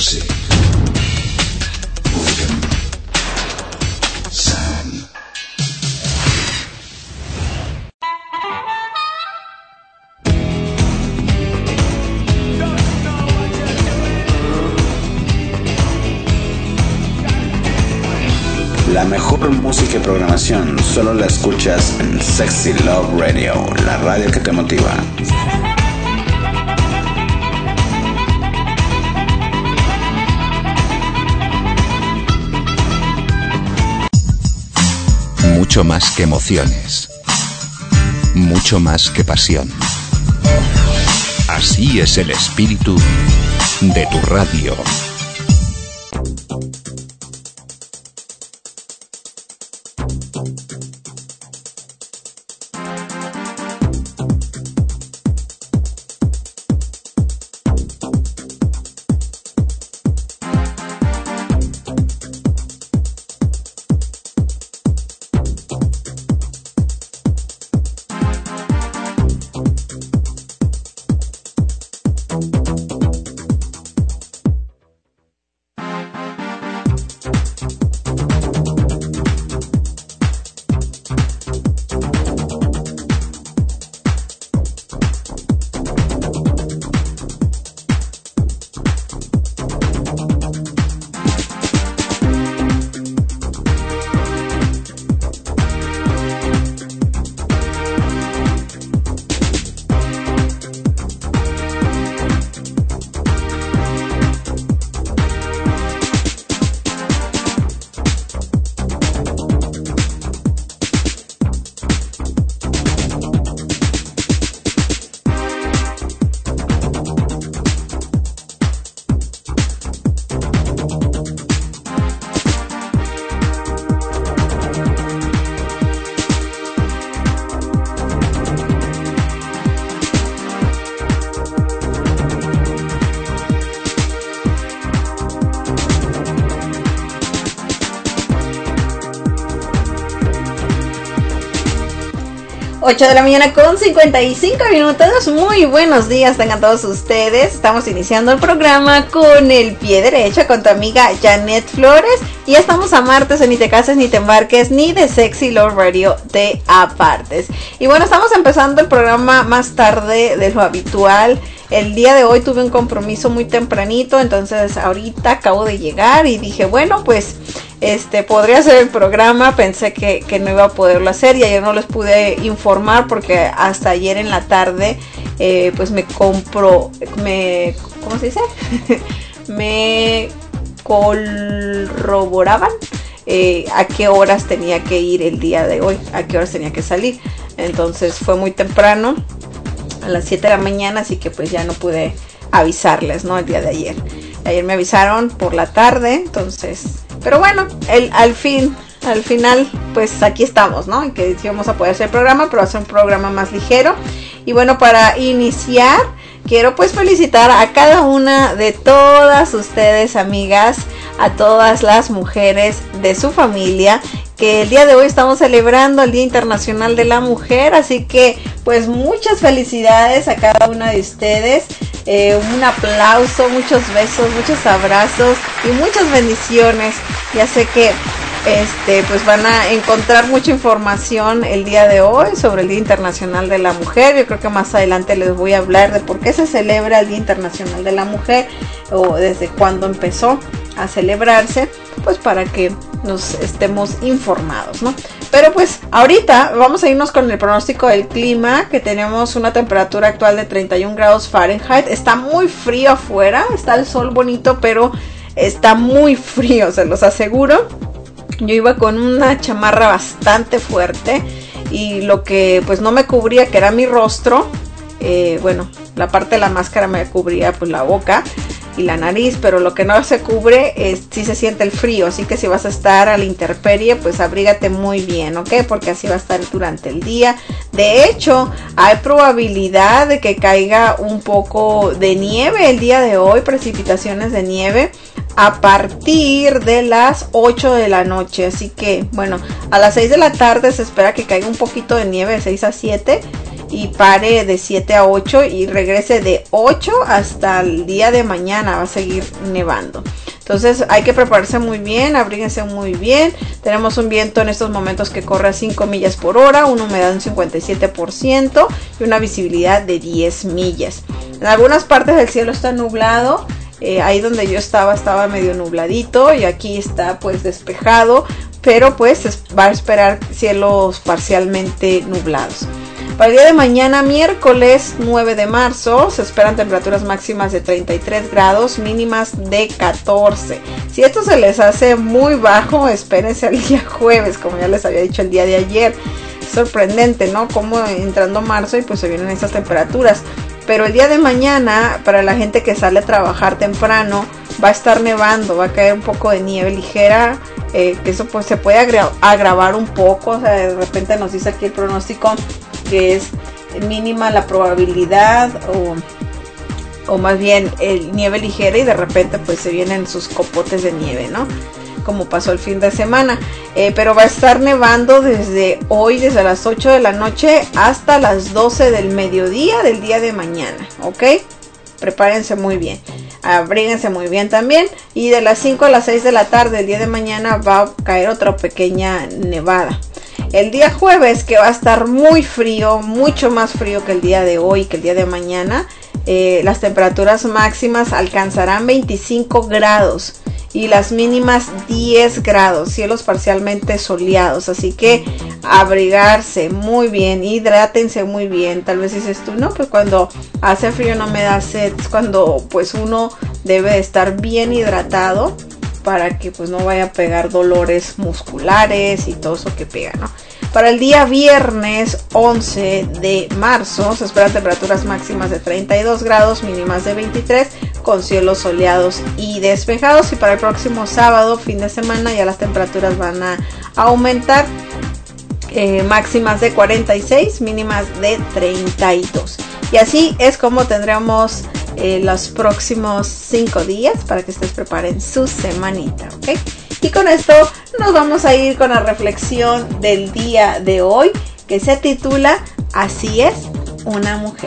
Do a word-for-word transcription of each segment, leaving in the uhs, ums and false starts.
Music. Boredom. Sound. La mejor música y programación solo la escuchas en Sexy Love Radio, la radio que te motiva. Mucho más que emociones, mucho más que pasión. Así es el espíritu de tu radio. ocho de la mañana con cincuenta y cinco minutos. Muy buenos días tengan todos ustedes. Estamos iniciando el programa con el pie derecho con tu amiga Janet Flores. Y ya estamos a martes en Ni te cases ni te embarques, ni de Sexy Love Radio de apartes. Y bueno, estamos empezando el programa más tarde de lo habitual. El día de hoy tuve un compromiso muy tempranito, entonces ahorita acabo de llegar y dije, bueno, pues este podría hacer el programa. Pensé que, que no iba a poderlo hacer y ayer no les pude informar porque hasta ayer en la tarde eh, pues me compro, me, ¿cómo se dice? me corroboraban eh, a qué horas tenía que ir el día de hoy, a qué horas tenía que salir. Entonces fue muy temprano, a las siete de la mañana, así que pues ya no pude avisarles, ¿no? El día de ayer. Ayer me avisaron por la tarde, entonces, pero bueno, el, al fin, al final, pues aquí estamos, ¿no? Y que sí vamos a poder hacer el programa, pero hacer un programa más ligero. Y bueno, para iniciar, quiero pues felicitar a cada una de todas ustedes, amigas, a todas las mujeres de su familia, que el día de hoy estamos celebrando el Día Internacional de la Mujer, así que pues muchas felicidades a cada una de ustedes, eh, un aplauso, muchos besos, muchos abrazos y muchas bendiciones. Ya sé que este pues van a encontrar mucha información el día de hoy sobre el Día Internacional de la Mujer. Yo creo que más adelante les voy a hablar de por qué se celebra el Día Internacional de la Mujer o desde cuándo empezó a celebrarse, pues para que nos estemos informados, ¿no? Pero pues ahorita vamos a irnos con el pronóstico del clima, que tenemos una temperatura actual de treinta y un grados Fahrenheit. Está muy frío afuera, está el sol bonito, pero está muy frío, se los aseguro. Yo iba con una chamarra bastante fuerte y lo que pues no me cubría, que era mi rostro, eh, bueno, la parte de la máscara me cubría pues la boca y la nariz, pero lo que no se cubre es si se siente el frío, así que si vas a estar a la intemperie, pues abrígate muy bien, ¿ok? Porque así va a estar durante el día. De hecho, hay probabilidad de que caiga un poco de nieve el día de hoy, precipitaciones de nieve a partir de las ocho de la noche, así que bueno, a las seis de la tarde se espera que caiga un poquito de nieve de seis a siete. y pare de siete a ocho y regrese de ocho hasta el día de mañana. Va a seguir nevando. Entonces hay que prepararse muy bien, abríguense muy bien. Tenemos un viento en estos momentos que corre a cinco millas por hora, una humedad de un cincuenta y siete por ciento y una visibilidad de diez millas. En algunas partes del cielo está nublado. Eh, ahí donde yo estaba estaba medio nubladito y aquí está pues despejado, pero pues va a esperar cielos parcialmente nublados. Para el día de mañana, miércoles nueve de marzo, se esperan temperaturas máximas de treinta y tres grados, mínimas de catorce. Si esto se les hace muy bajo, espérense al día jueves, como ya les había dicho el día de ayer. Es sorprendente, ¿no? Como entrando marzo y pues se vienen estas temperaturas. Pero el día de mañana, para la gente que sale a trabajar temprano, va a estar nevando, va a caer un poco de nieve ligera, eh, que eso pues se puede agra- agravar un poco. O sea, de repente nos dice aquí el pronóstico que es mínima la probabilidad o, o más bien el nieve ligera y de repente pues se vienen sus copotes de nieve, ¿no? Como pasó el fin de semana, eh, pero va a estar nevando desde hoy, desde las ocho de la noche hasta las doce del mediodía del día de mañana, ¿ok? Prepárense muy bien, abríguense muy bien también, y de las cinco a las seis de la tarde del día de mañana va a caer otra pequeña nevada. El día jueves, que va a estar muy frío, mucho más frío que el día de hoy, que el día de mañana, eh, las temperaturas máximas alcanzarán veinticinco grados y las mínimas diez grados, cielos parcialmente soleados, así que abrigarse muy bien, hidrátense muy bien. Tal vez dices tú, no, pues cuando hace frío no me da sed, es cuando pues uno debe estar bien hidratado para que pues no vaya a pegar dolores musculares y todo eso que pega, ¿no? Para el día viernes once de marzo se esperan temperaturas máximas de treinta y dos grados, mínimas de veintitrés, con cielos soleados y despejados. Y para el próximo sábado, fin de semana, ya las temperaturas van a aumentar, eh, máximas de cuarenta y seis, mínimas de treinta y dos. Y así es como tendremos eh, los próximos cinco días para que ustedes preparen su semanita, ¿ok? Y con esto nos vamos a ir con la reflexión del día de hoy, que se titula Así es una mujer.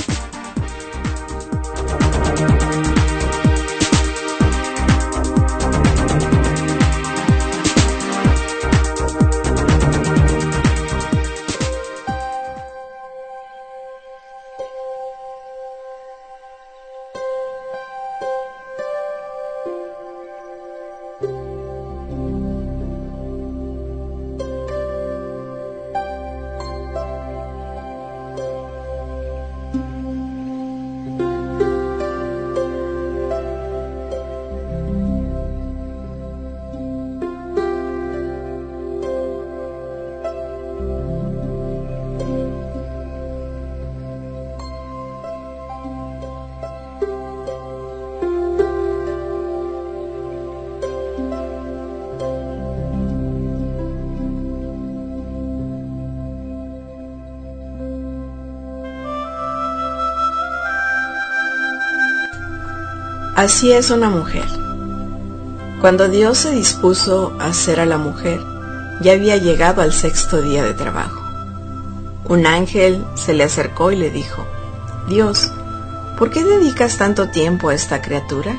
Así es una mujer. Cuando Dios se dispuso a hacer a la mujer, ya había llegado al sexto día de trabajo. Un ángel se le acercó y le dijo: Dios, ¿por qué dedicas tanto tiempo a esta criatura?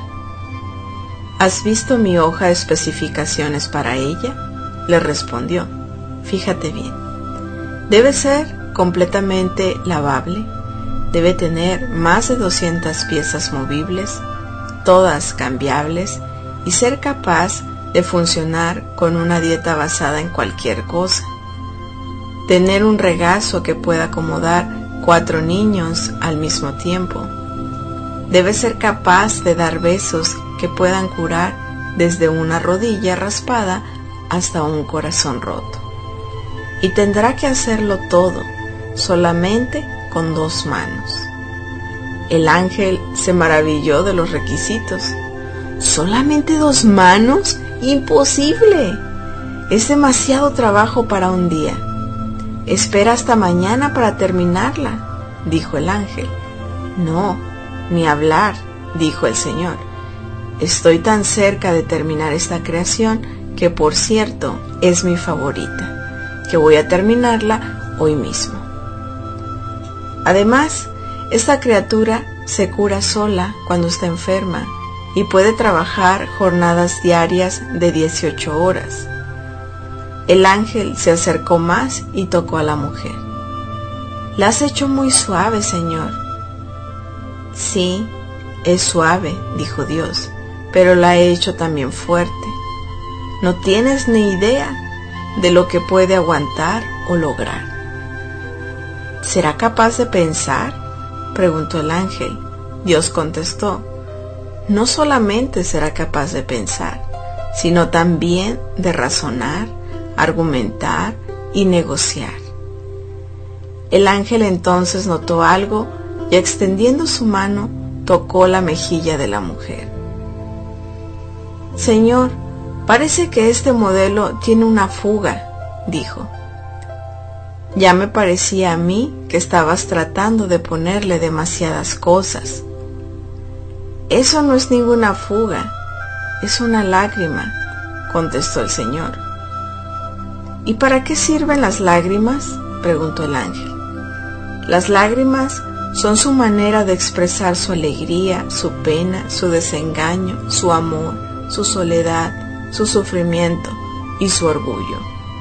¿Has visto mi hoja de especificaciones para ella? Le respondió: Fíjate bien. Debe ser completamente lavable, debe tener más de doscientas piezas movibles, todas cambiables, y ser capaz de funcionar con una dieta basada en cualquier cosa. Tener un regazo que pueda acomodar cuatro niños al mismo tiempo. Debe ser capaz de dar besos que puedan curar desde una rodilla raspada hasta un corazón roto. Y tendrá que hacerlo todo, solamente con dos manos. El ángel se maravilló de los requisitos. ¿Solamente dos manos? ¡Imposible! Es demasiado trabajo para un día. Espera hasta mañana para terminarla, dijo el ángel. No, ni hablar, dijo el Señor. Estoy tan cerca de terminar esta creación, que por cierto es mi favorita, que voy a terminarla hoy mismo. Además, esta criatura se cura sola cuando está enferma y puede trabajar jornadas diarias de dieciocho horas. El ángel se acercó más y tocó a la mujer. «La has hecho muy suave, Señor». «Sí, es suave», dijo Dios, «pero la he hecho también fuerte. No tienes ni idea de lo que puede aguantar o lograr». «¿Será capaz de pensar?», preguntó el ángel. Dios contestó: «No solamente será capaz de pensar, sino también de razonar, argumentar y negociar». El ángel entonces notó algo y, extendiendo su mano, tocó la mejilla de la mujer. «Señor, parece que este modelo tiene una fuga», dijo. «Ya me parecía a mí que estabas tratando de ponerle demasiadas cosas». «Eso no es ninguna fuga, es una lágrima», contestó el Señor. «¿Y para qué sirven las lágrimas?», preguntó el ángel. «Las lágrimas son su manera de expresar su alegría, su pena, su desengaño, su amor, su soledad, su sufrimiento y su orgullo».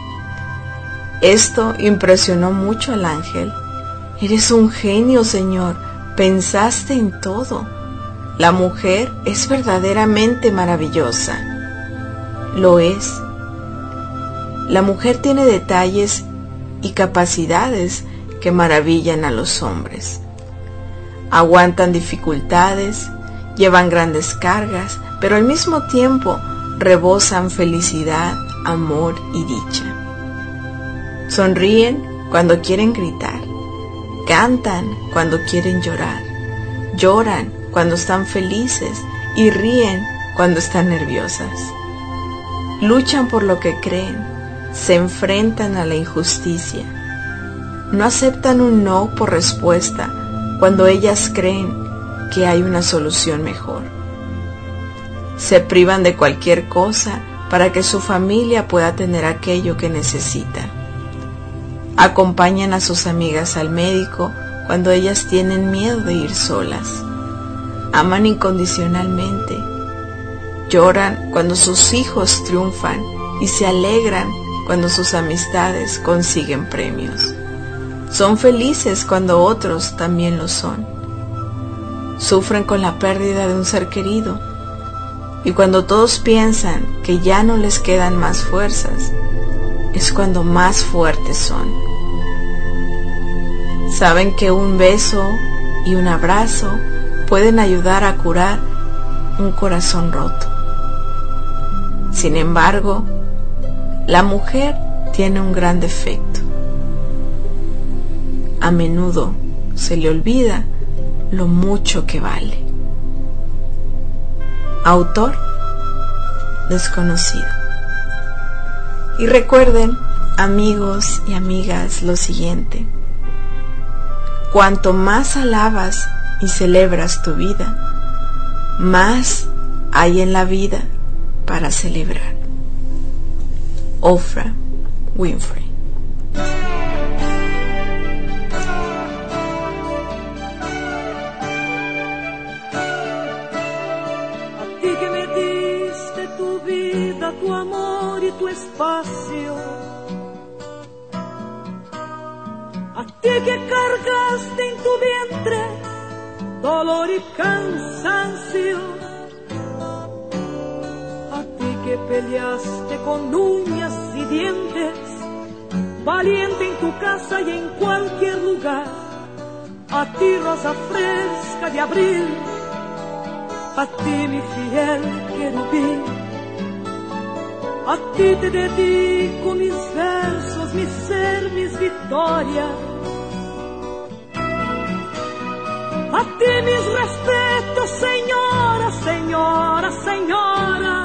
Esto impresionó mucho al ángel. «Eres un genio, Señor, pensaste en todo. La mujer es verdaderamente maravillosa». Lo es. La mujer tiene detalles y capacidades que maravillan a los hombres. Aguantan dificultades, llevan grandes cargas, pero al mismo tiempo rebosan felicidad, amor y dicha. Sonríen cuando quieren gritar, cantan cuando quieren llorar, lloran cuando están felices y ríen cuando están nerviosas. Luchan por lo que creen, se enfrentan a la injusticia. No aceptan un no por respuesta cuando ellas creen que hay una solución mejor. Se privan de cualquier cosa para que su familia pueda tener aquello que necesita. Acompañan a sus amigas al médico cuando ellas tienen miedo de ir solas. Aman incondicionalmente. Lloran cuando sus hijos triunfan y se alegran cuando sus amistades consiguen premios. Son felices cuando otros también lo son. Sufren con la pérdida de un ser querido. Y cuando todos piensan que ya no les quedan más fuerzas, es cuando más fuertes son. Saben que un beso y un abrazo pueden ayudar a curar un corazón roto. Sin embargo, la mujer tiene un gran defecto. A menudo se le olvida lo mucho que vale. Autor desconocido. Y recuerden, amigos y amigas, lo siguiente: cuanto más alabas y celebras tu vida, más hay en la vida para celebrar. Oprah Winfrey. A ti que me diste tu vida, tu amor y tu espacio, a ti que cargaste en tu vientre dolor y cansancio, a ti que peleaste con uñas y dientes, valiente en tu casa y en cualquier lugar, a ti rosa fresca de abril, a ti mi fiel querubín, a ti te dedico mis versos, mi ser, mis victorias. A ti mis respetos, señora, señora, señora.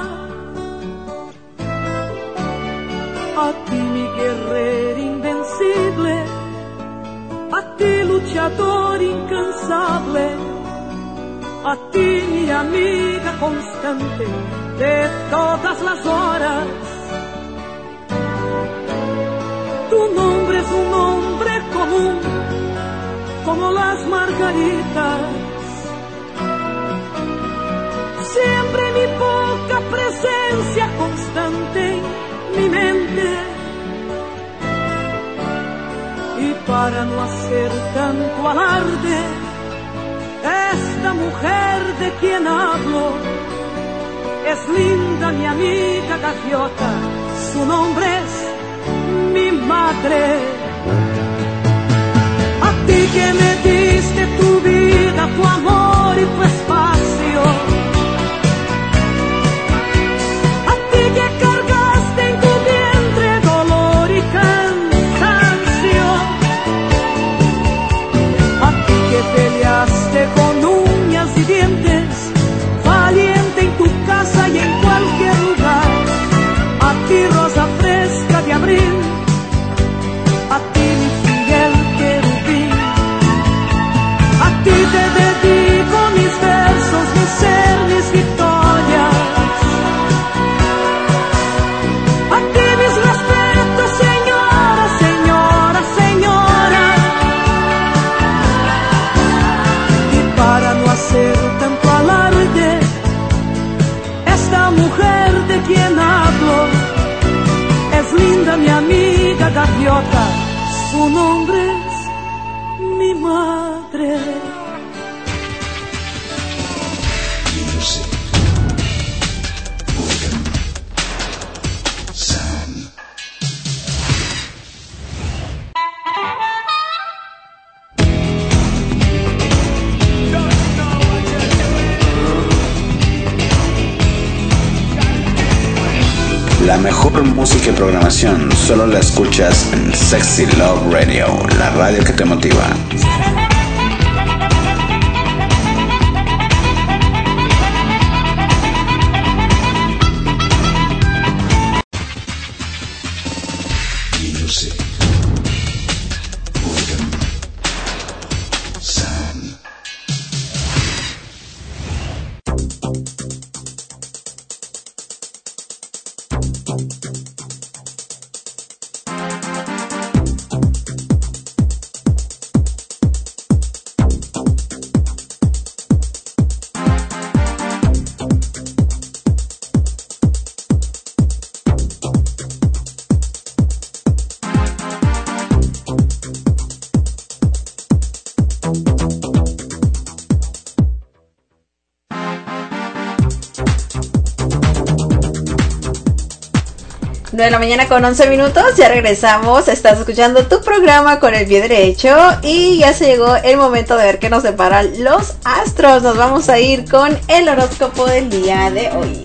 A ti mi guerrero invencible, a ti luchador incansable, a ti mi amiga constante de todas las horas. Tu nombre es un nombre común, como las margaritas. Siempre mi poca presencia constante en mi mente. Y para no hacer tanto alarde, esta mujer de quien hablo es linda mi amiga gaviota, su nombre es mi madre. A ti que me diste tu vida, tu amor y tu espacio, a ti que cargaste en tu vientre dolor y cansancio, a ti que peleaste con uñas y dientes, valiente en tu casa y en cualquier lugar, a ti rosa fresca de abril, a ti mi fiel querubín, a ti te dedico mis versos, mi ser, mis victorias, a ti mis respetos, señora, señora, señora. Y para no hacer tanto alarde, esta mujer de quien hablo es linda mi amiga gaviota, su nombre es mi madre. Music. Organ. Sound. La mejor música y programación solo la escuchas en Sexy Love Radio, la radio que te motiva. Music. Organ. Sound. nueve de la mañana con once minutos, ya regresamos, estás escuchando tu programa con el pie derecho y ya se llegó el momento de ver qué nos deparan los astros. Nos vamos a ir con el horóscopo del día de hoy.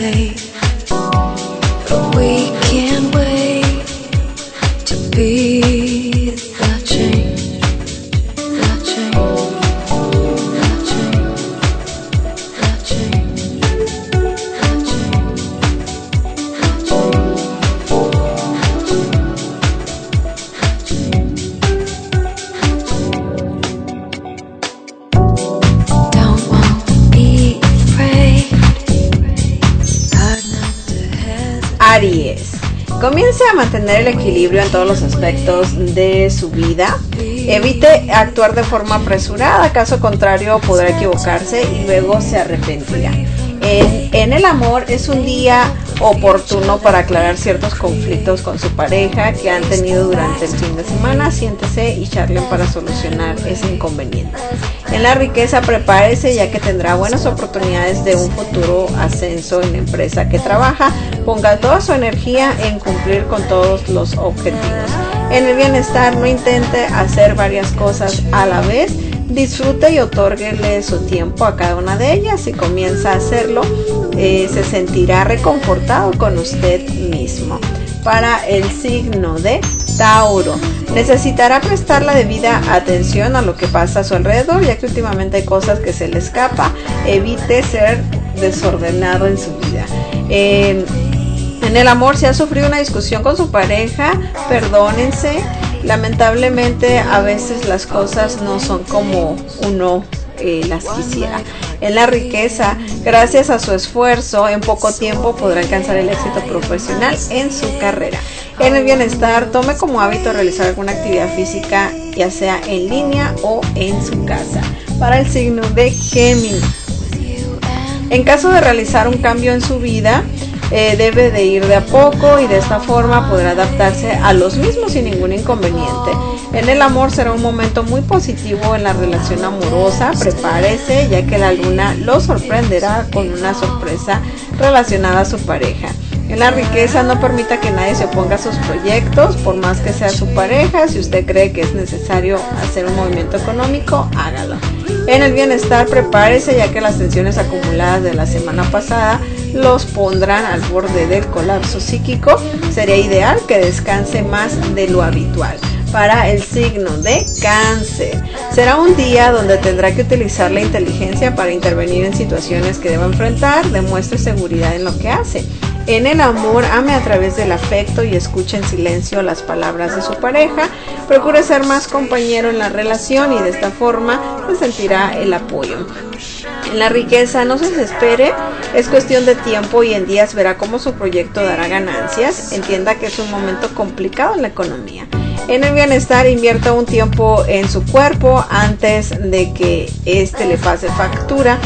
hesitate, but we can't wait to be the change, the change, the change, the change, the change, the change. Don't want to be afraid. Hard not to hesitate. Aries. Comience a mantener el equilibrio en todos los aspectos de su vida. Evite actuar de forma apresurada, caso contrario podrá equivocarse y luego se arrepentirá. En, en el amor es un día oportuno para aclarar ciertos conflictos con su pareja que han tenido durante el fin de semana. Siéntese y charlen para solucionar ese inconveniente. En la riqueza, prepárese ya que tendrá buenas oportunidades de un futuro ascenso en la empresa que trabaja. Ponga toda su energía en cumplir con todos los objetivos. En el bienestar, no intente hacer varias cosas a la vez. Disfrute y otórguele su tiempo a cada una de ellas. Si comienza a hacerlo, eh, se sentirá reconfortado con usted mismo. Para el signo de Tauro, necesitará prestar la debida atención a lo que pasa a su alrededor, ya que últimamente hay cosas que se le escapa. Evite ser desordenado en su vida. Eh, en el amor, si ha sufrido una discusión con su pareja, perdónense. Lamentablemente a veces las cosas no son como uno eh, las quisiera. En la riqueza, gracias a su esfuerzo, en poco tiempo podrá alcanzar el éxito profesional en su carrera. En el bienestar, tome como hábito realizar alguna actividad física, ya sea en línea o en su casa. Para el signo de Géminis, en caso de realizar un cambio en su vida, Eh, debe de ir de a poco y de esta forma podrá adaptarse a los mismos sin ningún inconveniente. En el amor será un momento muy positivo en la relación amorosa. Prepárese ya que la luna lo sorprenderá con una sorpresa relacionada a su pareja. En la riqueza, no permita que nadie se oponga a sus proyectos, por más que sea su pareja. Si usted cree que es necesario hacer un movimiento económico, hágalo. En el bienestar, prepárese ya que las tensiones acumuladas de la semana pasada los pondrán al borde del colapso psíquico. Sería ideal que descanse más de lo habitual. Para el signo de Cáncer, será un día donde tendrá que utilizar la inteligencia para intervenir en situaciones que deba enfrentar. Demuestre seguridad en lo que hace. En el amor, ame a través del afecto y escuche en silencio las palabras de su pareja. Procure ser más compañero en la relación y de esta forma se sentirá el apoyo. En la riqueza, no se desespere, es cuestión de tiempo y en días verá cómo su proyecto dará ganancias. Entienda que es un momento complicado en la economía. En el bienestar, invierta un tiempo en su cuerpo antes de que este le pase factura.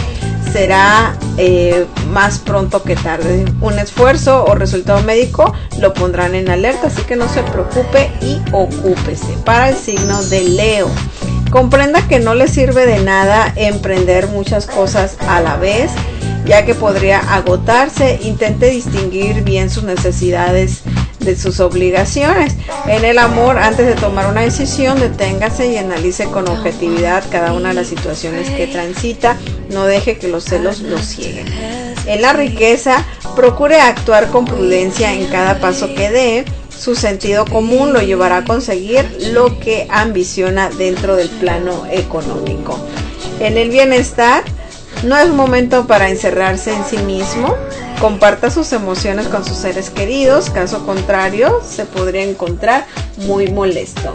Será eh, más pronto que tarde. Un esfuerzo o resultado médico lo pondrán en alerta, así que no se preocupe y ocúpese. Para el signo de Leo, comprenda que no le sirve de nada emprender muchas cosas a la vez, ya que podría agotarse. Intente distinguir bien sus necesidades de sus obligaciones. En el amor, antes de tomar una decisión, deténgase y analice con objetividad cada una de las situaciones que transita. No deje que los celos lo cieguen. En la riqueza, procure actuar con prudencia en cada paso que dé. Su sentido común lo llevará a conseguir lo que ambiciona dentro del plano económico. En el bienestar, no es momento para encerrarse en sí mismo. Comparta sus emociones con sus seres queridos, caso contrario se podría encontrar muy molesto.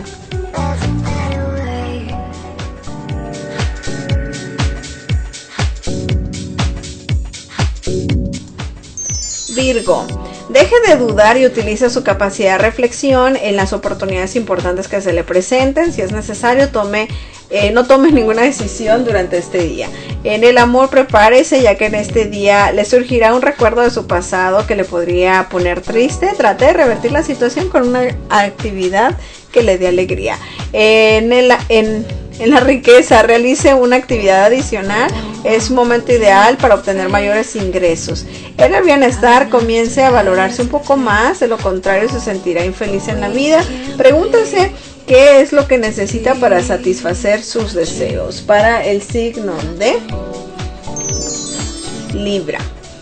Virgo, deje de dudar y utilice su capacidad de reflexión en las oportunidades importantes que se le presenten. Si es necesario, tome Eh, no tome ninguna decisión durante este día. En el amor, prepárese ya que en este día le surgirá un recuerdo de su pasado que le podría poner triste. Trate de revertir la situación con una actividad que le dé alegría. En, el, en, en la riqueza, realice una actividad adicional. Es un momento ideal para obtener mayores ingresos. En el bienestar, comience a valorarse un poco más. De lo contrario, se sentirá infeliz en la vida. Pregúntese ¿qué es lo que necesita para satisfacer sus deseos? Para el signo de Libra,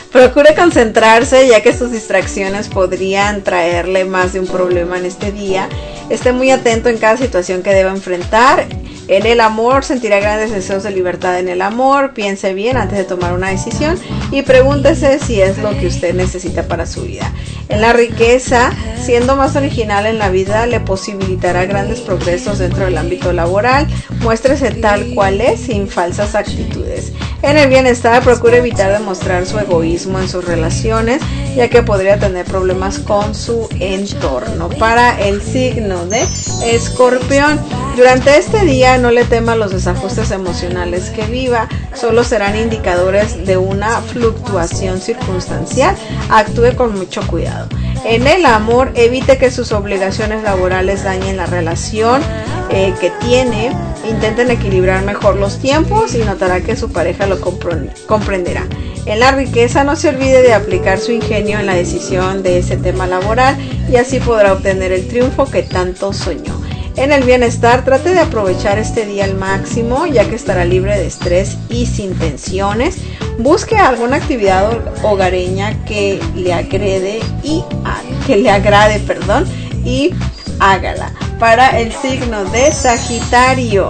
Procure concentrarse, ya que sus distracciones podrían traerle más de un problema en este día. Esté muy atento en cada situación que deba enfrentar. En el amor, sentirá grandes deseos de libertad en el amor. Piense bien antes de tomar una decisión y pregúntese si es lo que usted necesita para su vida. En la riqueza, siendo más original en la vida, le posibilitará grandes progresos dentro del ámbito laboral. Muéstrese tal cual es, sin falsas actitudes. En el bienestar, procure evitar demostrar su egoísmo en sus relaciones, ya que podría tener problemas con su entorno. Para el signo de Escorpión, durante este día no le tema los desajustes emocionales que viva, solo serán indicadores de una fluctuación circunstancial. Actúe con mucho cuidado. En el amor, evite que sus obligaciones laborales dañen la relación eh, que tiene. Intenten equilibrar mejor los tiempos y notará que su pareja lo comprenderá. En la riqueza, no se olvide de aplicar su ingenio en la decisión de ese tema laboral y así podrá obtener el triunfo que tanto soñó. En el bienestar, trate de aprovechar este día al máximo, ya que estará libre de estrés y sin tensiones. Busque alguna actividad hogareña que le agrade y ah, que le agrade, perdón, y hágala. Para el signo de Sagitario,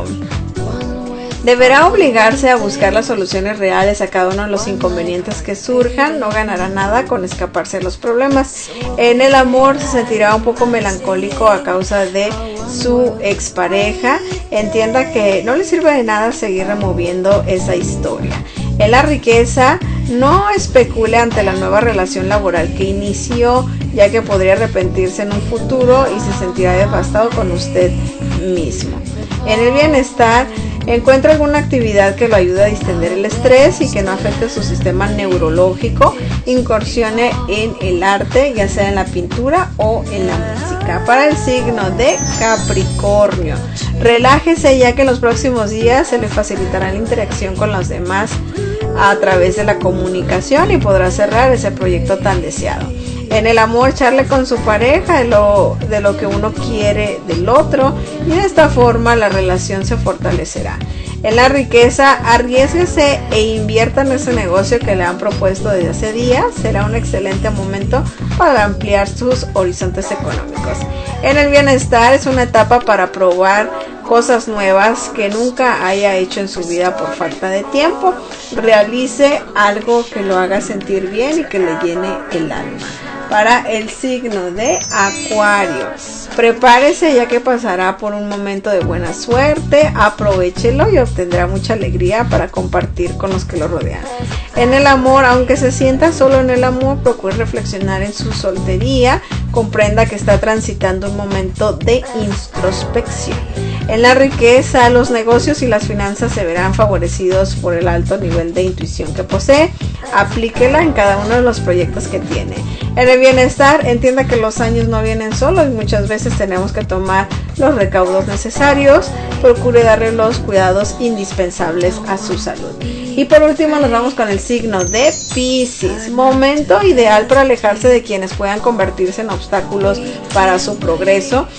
deberá obligarse a buscar las soluciones reales a cada uno de los inconvenientes que surjan. No ganará nada con escaparse de los problemas. En el amor, se sentirá un poco melancólico a causa de su expareja. Entienda que no le sirve de nada seguir removiendo esa historia. En la riqueza, no especule ante la nueva relación laboral que inició, ya que podría arrepentirse en un futuro y se sentirá devastado con usted mismo. En el bienestar, encuentre alguna actividad que lo ayude a distender el estrés y que no afecte su sistema neurológico. Incursione en el arte, ya sea en la pintura o en la música. Para el signo de Capricornio, relájese, ya que en los próximos días se le facilitará la interacción con los demás a través de la comunicación y podrá cerrar ese proyecto tan deseado. En el amor, charle con su pareja de lo, de lo que uno quiere del otro y de esta forma la relación se fortalecerá. En la riqueza, arriésguese e invierta en ese negocio que le han propuesto desde hace días. Será un excelente momento para ampliar sus horizontes económicos. En el bienestar, es una etapa para probar cosas nuevas que nunca haya hecho en su vida por falta de tiempo. Realice algo que lo haga sentir bien y que le llene el alma. Para el signo de Acuario, prepárese, ya que pasará por un momento de buena suerte. Aprovéchelo y obtendrá mucha alegría para compartir con los que lo rodean. En el amor, aunque se sienta solo en el amor, procure reflexionar en su soltería. Comprenda que está transitando un momento de introspección. En la riqueza, los negocios y las finanzas se verán favorecidos por el alto nivel de intuición que posee. Aplíquela en cada uno de los proyectos que tiene. En el bienestar, entienda que los años no vienen solos y muchas veces tenemos que tomar los recaudos necesarios. Procure darle los cuidados indispensables a su salud. Y por último, nos vamos con el signo de Piscis. Momento ideal para alejarse de quienes puedan convertirse en obstáculos para su progreso.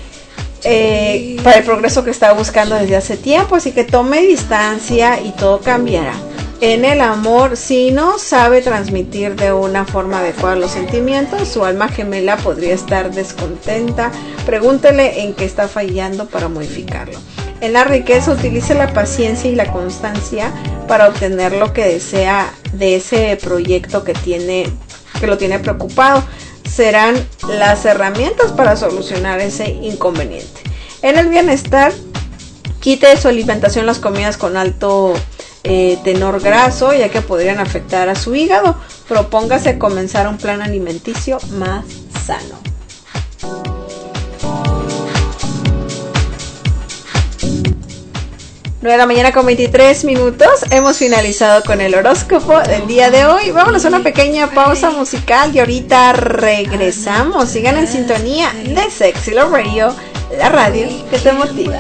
Eh, para el progreso que está buscando desde hace tiempo, así que tome distancia y todo cambiará. En el amor, si no sabe transmitir de una forma adecuada los sentimientos, su alma gemela podría estar descontenta. Pregúntele en qué está fallando para modificarlo. En la riqueza, utilice la paciencia y la constancia para obtener lo que desea de ese proyecto que tiene, que lo tiene preocupado. Serán las herramientas para solucionar ese inconveniente. En el bienestar, quite de su alimentación las comidas con alto eh, tenor graso, ya que podrían afectar a su hígado. Propóngase comenzar un plan alimenticio más sano. nueve de la mañana con veintitrés minutos. Hemos finalizado con el horóscopo del día de hoy. Vámonos a una pequeña pausa musical y ahorita regresamos. Sigan en sintonía de Sexy Love Radio, la radio que te motiva.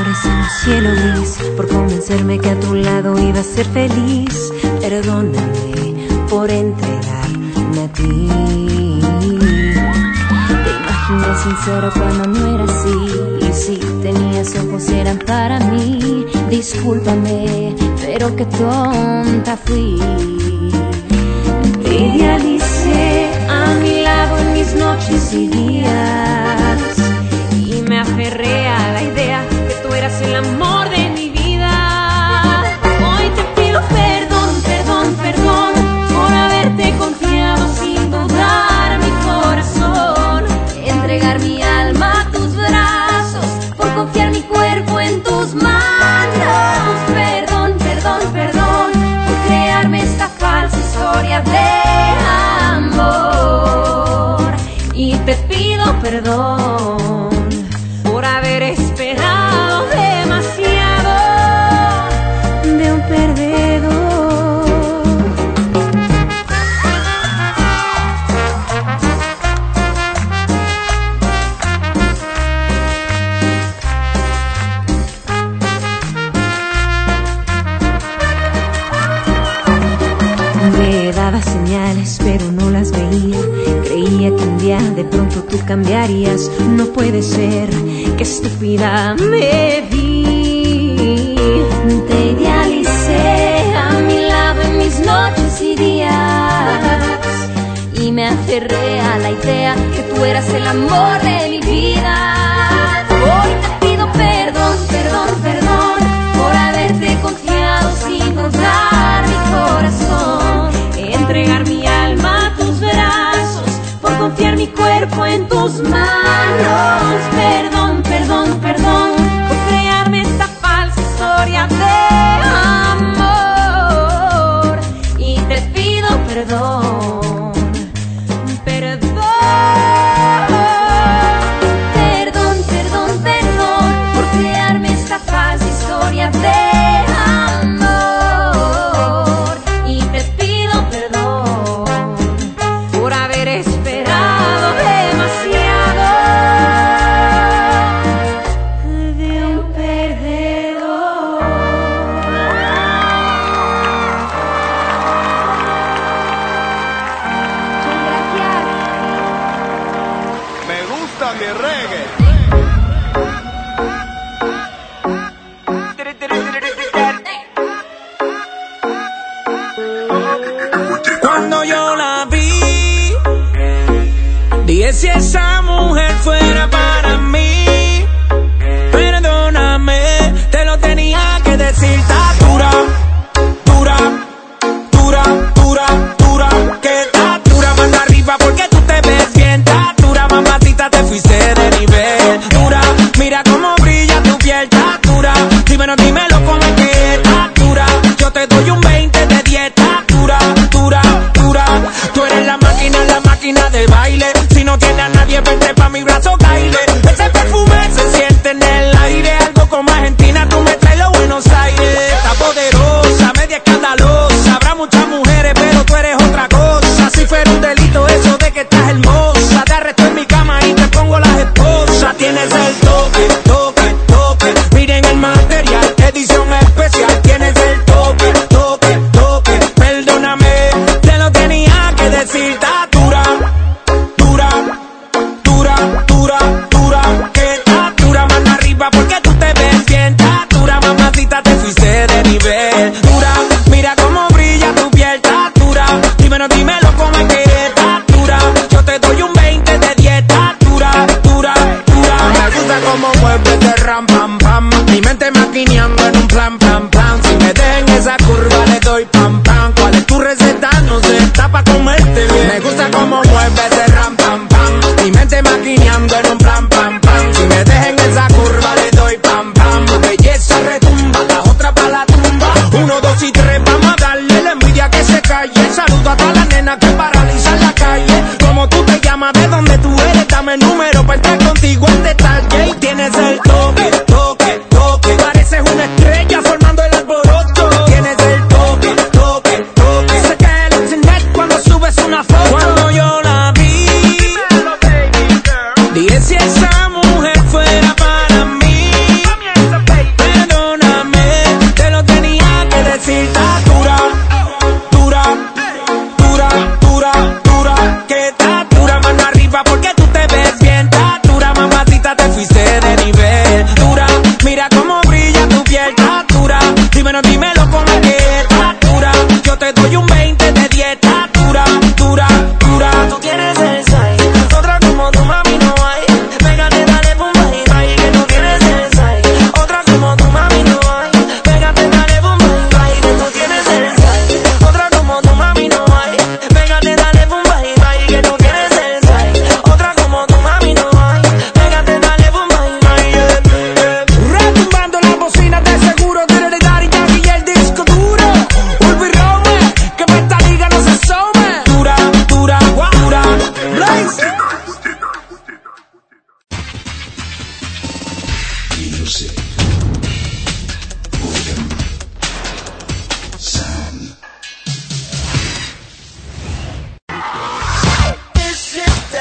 flores en el cielo gris, por convencerme que a tu lado iba a ser feliz. Perdóname por entregarme a ti. Te imaginé sincero cuando no era así, y si tenías ojos eran para mí. Discúlpame, pero qué tonta fui. Te idealicé a mi lado en mis noches y días, y me aferré a la idea que tú eras el amor de mi vida. Hoy te pido perdón, perdón, perdón por haberte confiado sin dudar mi corazón, entregar mi alma a tus brazos, por confiar mi cuerpo en tus manos. Perdón, perdón, perdón por crearme esta falsa historia de amor. Y te pido perdón por haber esperado demasiado de un perdedor. Me daba señales pero no las veía. Creía que un día de pronto tú cambiarías. No puede ser, qué estúpida me vi. Te idealicé a mi lado en mis noches y días, y me aferré a la idea que tú eras el amor de mi vida. Hoy te pido perdón, perdón, perdón por haberte confiado sin dudar mi corazón, entregar mi alma a tus brazos, por confiar mi cuerpo en tus manos. Perdón, perdón, perdón por crearme esta falsa historia de amor. Y te pido perdón, perdón, perdón, perdón, perdón por crearme esta falsa historia de amor. Y te pido perdón por haber esperado demasiado de un perdedor. Gracias. Me gusta mi reggae. Cuando yo la vi, dije si esa mujer fuera para mí. Perdóname, te lo tenía que decir. Está dura, dura, dura, dura, dura. Que está dura, manda arriba porque tú te ves bien. Está dura, mamacita, te fuiste de nivel. Dura, mira cómo brilla tu piel. Está dura, dímelo, dímelo cómo es que está dura. Yo te doy un veinte de dieta. Dura, dura, dura. Tú eres la máquina, la máquina del baile. Si no tienes a nadie, vente pa' mi brazo, baile. Ese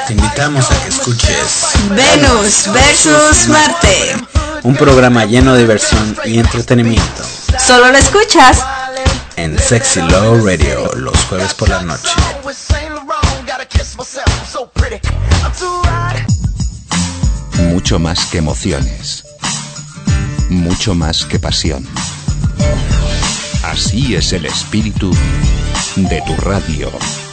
te invitamos a que escuches Venus versus Marte, un programa lleno de diversión y entretenimiento. Solo lo escuchas en Sexy Love Radio los jueves por la noche. Mucho más que emociones, mucho más que pasión. Así es el espíritu de tu radio.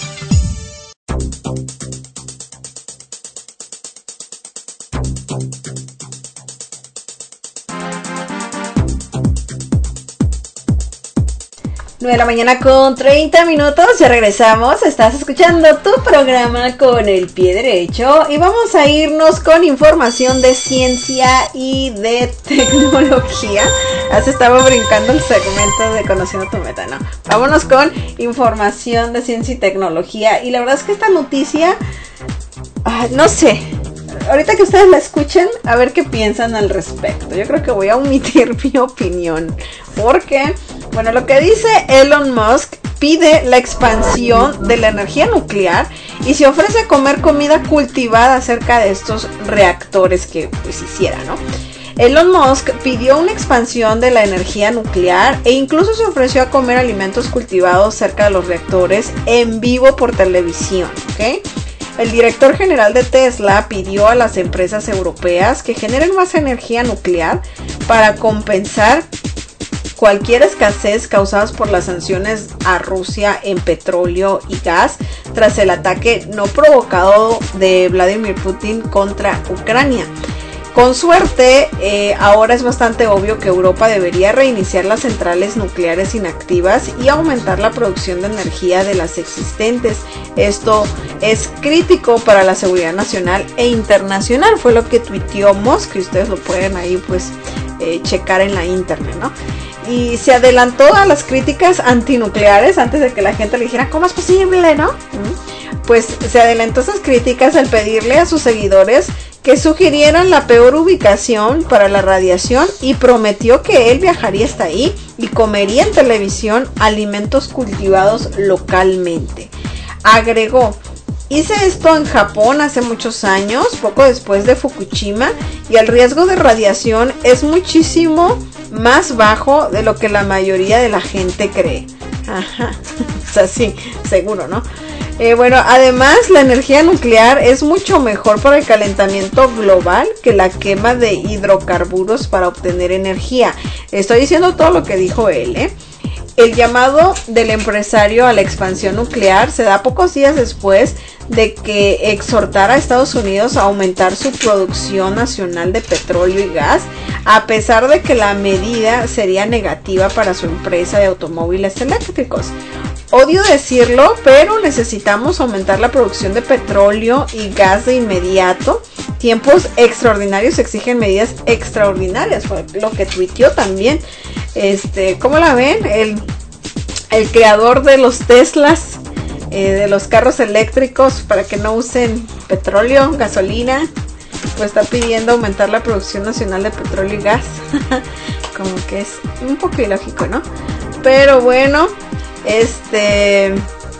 nueve de la mañana con treinta minutos, ya regresamos, estás escuchando tu programa con el pie derecho y vamos a irnos con información de ciencia y de tecnología. Ya se estaba brincando el segmento de Conociendo tu Meta, ¿no? Vámonos con información de ciencia y tecnología y la verdad es que esta noticia, ah, no sé, ahorita que ustedes la escuchen, a ver qué piensan al respecto. Yo creo que voy a omitir mi opinión porque... Bueno, lo que dice Elon Musk pide la expansión de la energía nuclear y se ofrece a comer comida cultivada cerca de estos reactores que pues hiciera, ¿no? Elon Musk pidió una expansión de la energía nuclear e incluso se ofreció a comer alimentos cultivados cerca de los reactores en vivo por televisión, ¿ok? El director general de Tesla pidió a las empresas europeas que generen más energía nuclear para compensar cualquier escasez causadas por las sanciones a Rusia en petróleo y gas tras el ataque no provocado de Vladimir Putin contra Ucrania. Con suerte, eh, ahora es bastante obvio que Europa debería reiniciar las centrales nucleares inactivas y aumentar la producción de energía de las existentes. Esto es crítico para la seguridad nacional e internacional, fue lo que tuiteó Musk, y ustedes lo pueden ahí pues eh, checar en la internet, ¿no? Y se adelantó a las críticas antinucleares antes de que la gente le dijera ¿cómo es posible, no? Pues se adelantó a esas críticas al pedirle a sus seguidores que sugirieran la peor ubicación para la radiación y prometió que él viajaría hasta ahí y comería en televisión alimentos cultivados localmente. Agregó: hice esto en Japón hace muchos años, poco después de Fukushima, y el riesgo de radiación es muchísimo más bajo de lo que la mayoría de la gente cree. Ajá, o sea, sí, seguro, ¿no? Eh, bueno, además la energía nuclear es mucho mejor para el calentamiento global que la quema de hidrocarburos para obtener energía. Estoy diciendo todo lo que dijo él, ¿eh? El llamado del empresario a la expansión nuclear se da pocos días después de que exhortara a Estados Unidos a aumentar su producción nacional de petróleo y gas, a pesar de que la medida sería negativa para su empresa de automóviles eléctricos. Odio decirlo, pero necesitamos aumentar la producción de petróleo y gas de inmediato. Tiempos extraordinarios exigen medidas extraordinarias, fue lo que tuiteó también. Este, ¿cómo la ven? El, el creador de los Teslas, eh, de los carros eléctricos para que no usen petróleo, gasolina, pues está pidiendo aumentar la producción nacional de petróleo y gas. Como que es un poco ilógico, ¿no? Pero bueno, este...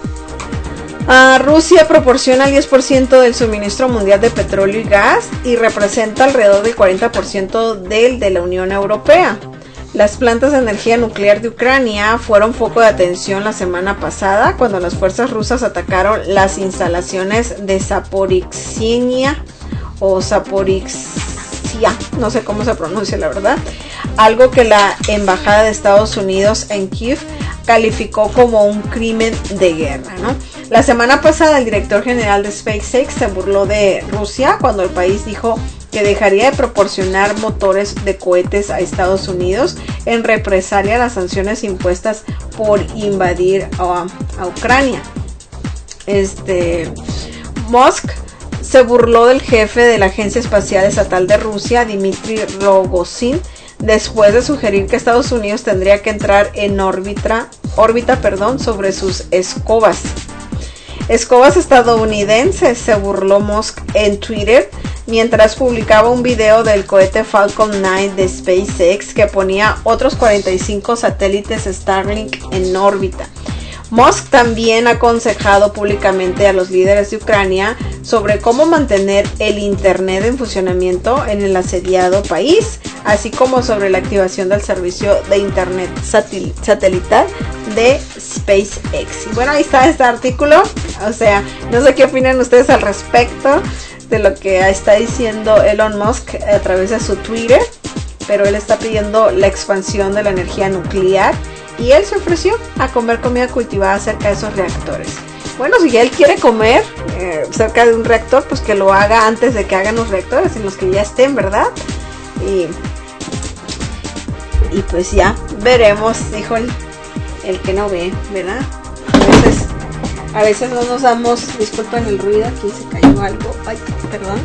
Uh, Rusia proporciona el diez por ciento del suministro mundial de petróleo y gas y representa alrededor del cuarenta por ciento del de la Unión Europea. Las plantas de energía nuclear de Ucrania fueron foco de atención la semana pasada cuando las fuerzas rusas atacaron las instalaciones de Zaporizhzhia o Zaporizhzhia, no sé cómo se pronuncia la verdad, algo que la embajada de Estados Unidos en Kiev calificó como un crimen de guerra, ¿no? La semana pasada el director general de SpaceX se burló de Rusia cuando el país dijo que dejaría de proporcionar motores de cohetes a Estados Unidos en represalia a las sanciones impuestas por invadir a, a Ucrania. Este Musk se burló del jefe de la Agencia Espacial Estatal de Rusia, Dmitry Rogozin, después de sugerir que Estados Unidos tendría que entrar en órbita, órbita, perdón, sobre sus escobas. Escobas estadounidenses, se burló Musk en Twitter mientras publicaba un video del cohete Falcon nueve de SpaceX que ponía otros cuarenta y cinco satélites Starlink en órbita. Musk también ha aconsejado públicamente a los líderes de Ucrania sobre cómo mantener el internet en funcionamiento en el asediado país, así como sobre la activación del servicio de internet satel- satelital de SpaceX. Y bueno, ahí está este artículo. O sea, no sé qué opinan ustedes al respecto de lo que está diciendo Elon Musk a través de su Twitter, pero él está pidiendo la expansión de la energía nuclear y él se ofreció a comer comida cultivada cerca de esos reactores. Bueno, si él quiere comer eh, cerca de un reactor, pues que lo haga antes de que hagan los reactores, en los que ya estén, ¿verdad? Y, y pues ya veremos, dijo el, el que no ve, ¿verdad? A veces, a veces no nos damos, disculpen el ruido, aquí se cayó algo, ay, perdón.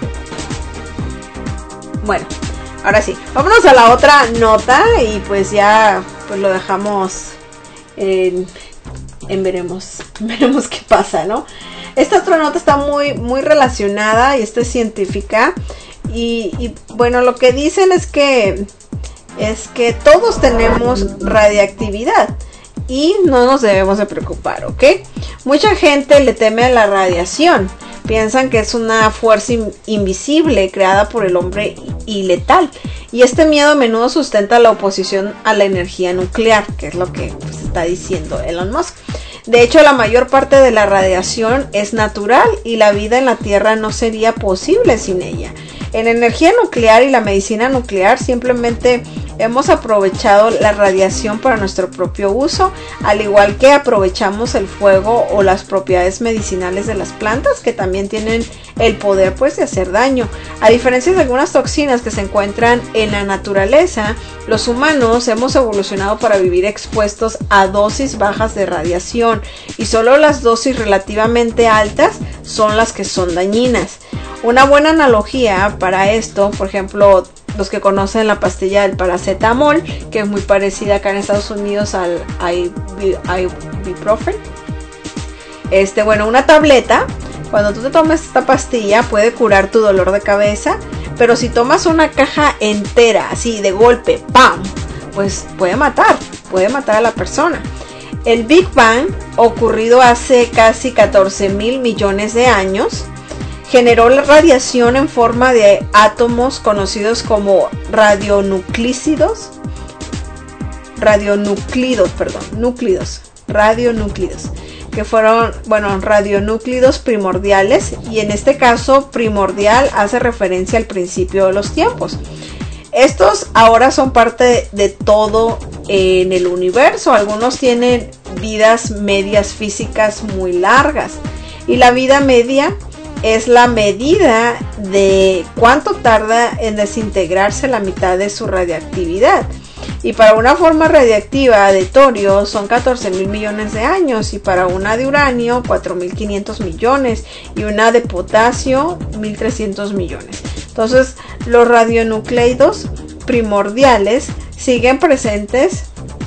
Bueno, ahora sí, vámonos a la otra nota y pues ya pues lo dejamos en, en veremos, veremos qué pasa, ¿no? Esta otra nota está muy, muy relacionada y esta es científica y, y bueno, lo que dicen es que es que todos tenemos radiactividad y no nos debemos de preocupar, ¿ok? Mucha gente le teme a la radiación. Piensan que es una fuerza in- invisible creada por el hombre y, y letal. Y este miedo a menudo sustenta la oposición a la energía nuclear, que es lo que pues, está diciendo Elon Musk. De hecho, la mayor parte de la radiación es natural y la vida en la Tierra no sería posible sin ella. En energía nuclear y la medicina nuclear simplemente hemos aprovechado la radiación para nuestro propio uso, al igual que aprovechamos el fuego o las propiedades medicinales de las plantas que también tienen el poder pues de hacer daño. A diferencia de algunas toxinas que se encuentran en la naturaleza, los humanos hemos evolucionado para vivir expuestos a dosis bajas de radiación y solo las dosis relativamente altas son las que son dañinas. Una buena analogía para esto, por ejemplo, los que conocen la pastilla del paracetamol, que es muy parecida acá en Estados Unidos al ibuprofen. Este, bueno, una tableta, cuando tú te tomas esta pastilla puede curar tu dolor de cabeza, pero si tomas una caja entera, así de golpe, ¡pam!, pues puede matar, puede matar a la persona. El Big Bang, ocurrido hace casi catorce mil millones de años, generó la radiación en forma de átomos conocidos como radionuclícidos, radionúclidos, perdón, núclidos, radionúclidos, que fueron, bueno, radionúclidos primordiales, y en este caso primordial hace referencia al principio de los tiempos. Estos ahora son parte de todo en el universo. Algunos tienen vidas medias físicas muy largas, y la vida media es la medida de cuánto tarda en desintegrarse la mitad de su radiactividad. Y para una forma radiactiva de torio son catorce mil millones de años, y para una de uranio cuatro mil quinientos millones, y una de potasio mil trescientos millones. Entonces, los radionucleidos primordiales siguen presentes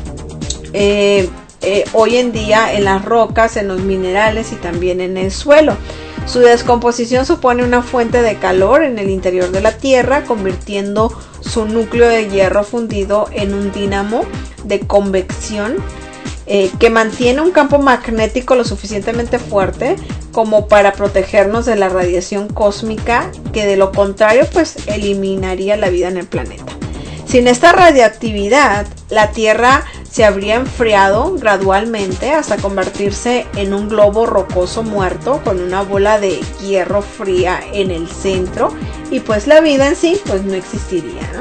eh, eh, hoy en día en las rocas, en los minerales y también en el suelo. Su descomposición supone una fuente de calor en el interior de la Tierra, convirtiendo su núcleo de hierro fundido en un dínamo de convección eh, que mantiene un campo magnético lo suficientemente fuerte como para protegernos de la radiación cósmica, que de lo contrario pues eliminaría la vida en el planeta. Sin esta radioactividad, la Tierra se habría enfriado gradualmente hasta convertirse en un globo rocoso muerto con una bola de hierro fría en el centro, y pues la vida en sí pues no existiría, ¿no?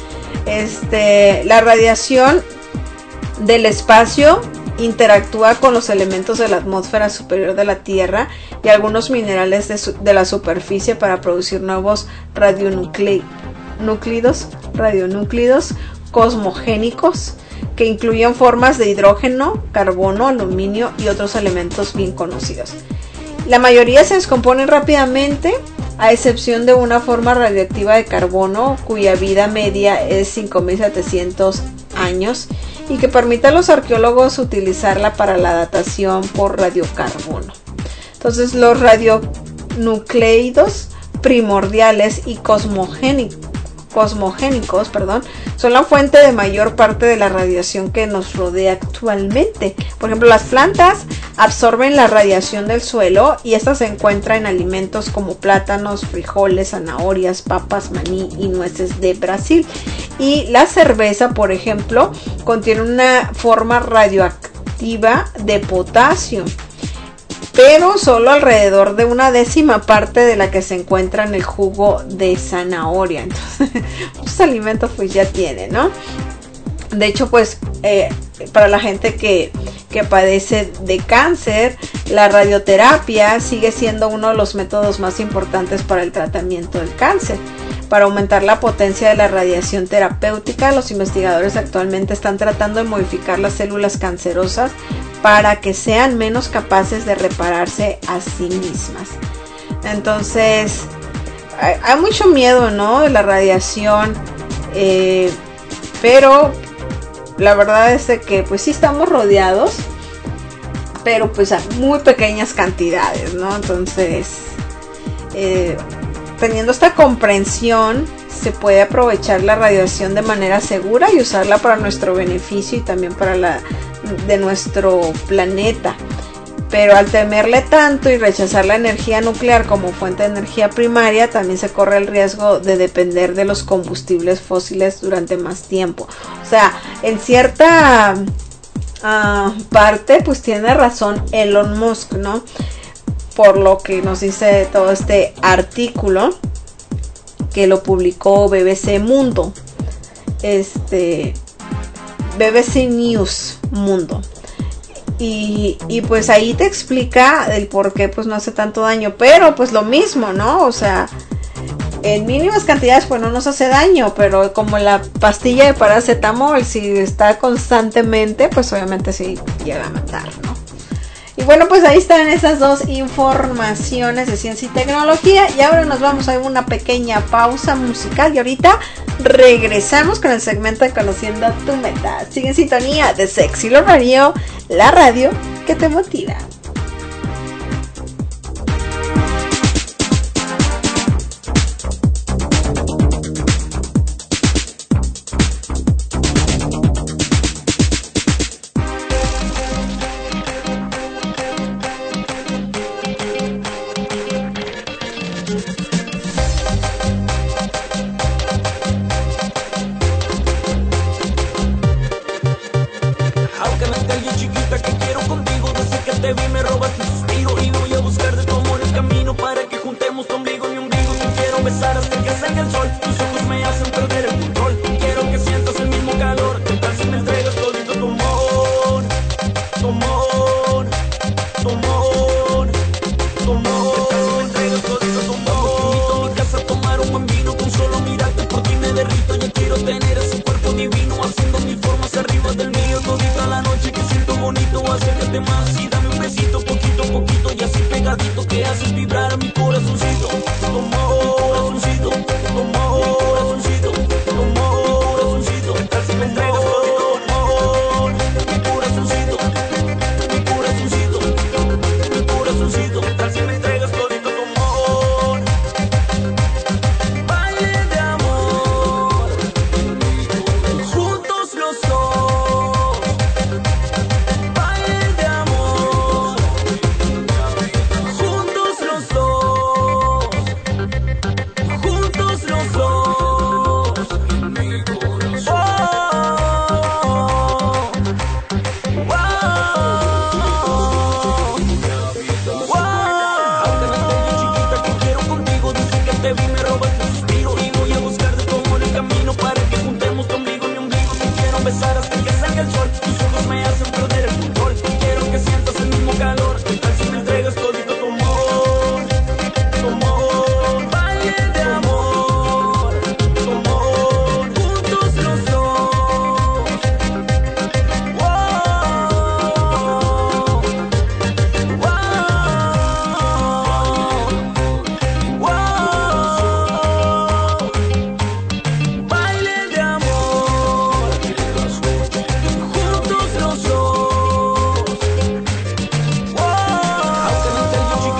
Este, la radiación del espacio interactúa con los elementos de la atmósfera superior de la Tierra y algunos minerales de, su, de la superficie para producir nuevos radionúclidos, radionúclidos cosmogénicos, que incluyen formas de hidrógeno, carbono, aluminio y otros elementos bien conocidos. La mayoría se descomponen rápidamente, a excepción de una forma radioactiva de carbono cuya vida media es cinco mil setecientos años y que permite a los arqueólogos utilizarla para la datación por radiocarbono. Entonces, los radionucleidos primordiales y cosmogénicos cosmogénicos, perdón, son la fuente de mayor parte de la radiación que nos rodea actualmente. Por ejemplo, las plantas absorben la radiación del suelo y esta se encuentra en alimentos como plátanos, frijoles, zanahorias, papas, maní y nueces de Brasil. Y la cerveza, por ejemplo, contiene una forma radioactiva de potasio, pero solo alrededor de una décima parte de la que se encuentra en el jugo de zanahoria. Entonces, muchos alimentos pues ya tienen, ¿no? De hecho, pues eh, para la gente que, que padece de cáncer, la radioterapia sigue siendo uno de los métodos más importantes para el tratamiento del cáncer. Para aumentar la potencia de la radiación terapéutica, los investigadores actualmente están tratando de modificar las células cancerosas para que sean menos capaces de repararse a sí mismas. Entonces, hay, hay mucho miedo, ¿no?, de la radiación, eh, pero la verdad es de que pues sí estamos rodeados, pero pues a muy pequeñas cantidades, ¿no? Entonces, eh, teniendo esta comprensión, se puede aprovechar la radiación de manera segura y usarla para nuestro beneficio y también para la de nuestro planeta. Pero al temerle tanto y rechazar la energía nuclear como fuente de energía primaria, también se corre el riesgo de depender de los combustibles fósiles durante más tiempo. O sea, en cierta uh, parte, pues tiene razón Elon Musk, ¿no? Por lo que nos dice todo este artículo que lo publicó B B C Mundo, este B B C News Mundo, y, y pues ahí te explica el por qué pues no hace tanto daño, pero pues lo mismo, ¿no? O sea, en mínimas cantidades pues no nos hace daño, pero como la pastilla de paracetamol, si está constantemente, pues obviamente sí llega a matar, ¿no? Y bueno, pues ahí están esas dos informaciones de ciencia y tecnología. Y ahora nos vamos a una pequeña pausa musical. Y ahorita regresamos con el segmento de Conociendo tu Meta. Sigue en sintonía de Sexy Love Radio, la radio que te motiva.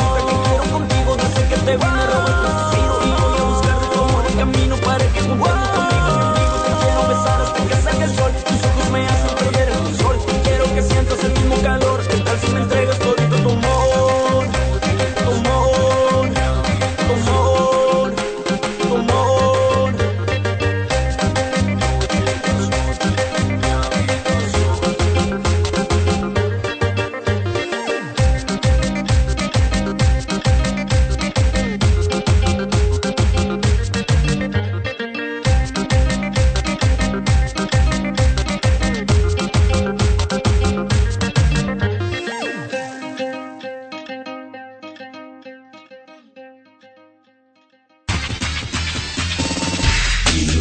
Te vine a robar tu suspiro y voy a buscar de tu amor el camino para que juntemos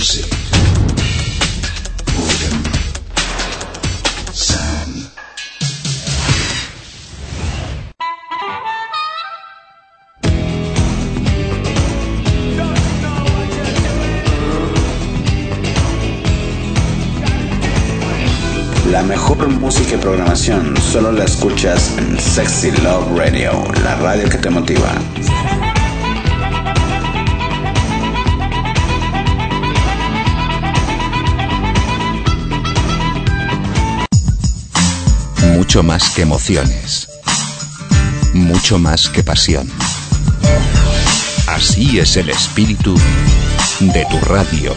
music. Boredom. Sound. La mejor música y programación solo la escuchas en Sexy Love Radio, la radio que te motiva. Mucho más que emociones. Mucho más que pasión. Así es el espíritu de tu radio.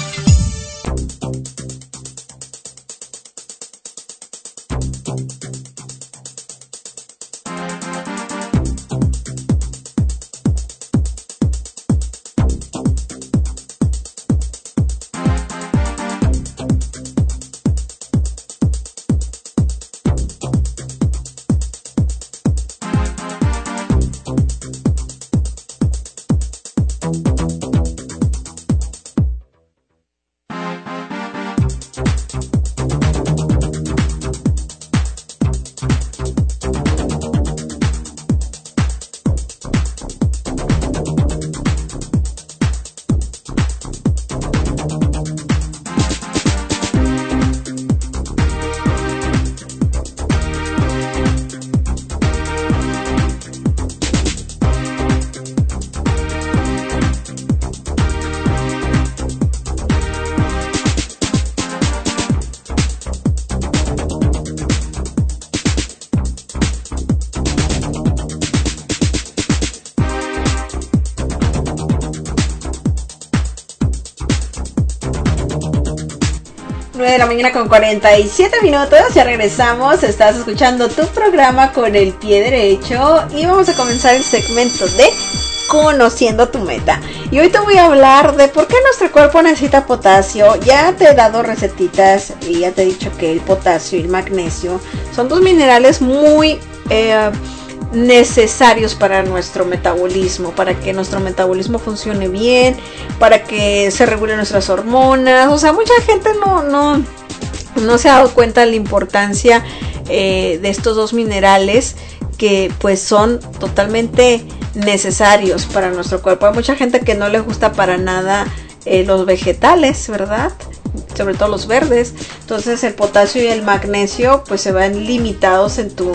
nueve de la mañana con cuarenta y siete minutos, ya regresamos, estás escuchando tu programa Con el Pie Derecho y vamos a comenzar el segmento de Conociendo tu Meta. Y hoy te voy a hablar de por qué nuestro cuerpo necesita potasio. Ya te he dado recetitas y ya te he dicho que el potasio y el magnesio son dos minerales muy eh, necesarios para nuestro metabolismo, para que nuestro metabolismo funcione bien, para que se regulen nuestras hormonas. O sea, mucha gente no, no, no se ha dado cuenta de la importancia eh, de estos dos minerales que pues son totalmente necesarios para nuestro cuerpo. Hay mucha gente que no le gusta para nada eh, los vegetales, ¿verdad? Sobre todo los verdes. Entonces el potasio y el magnesio pues se van limitados en tu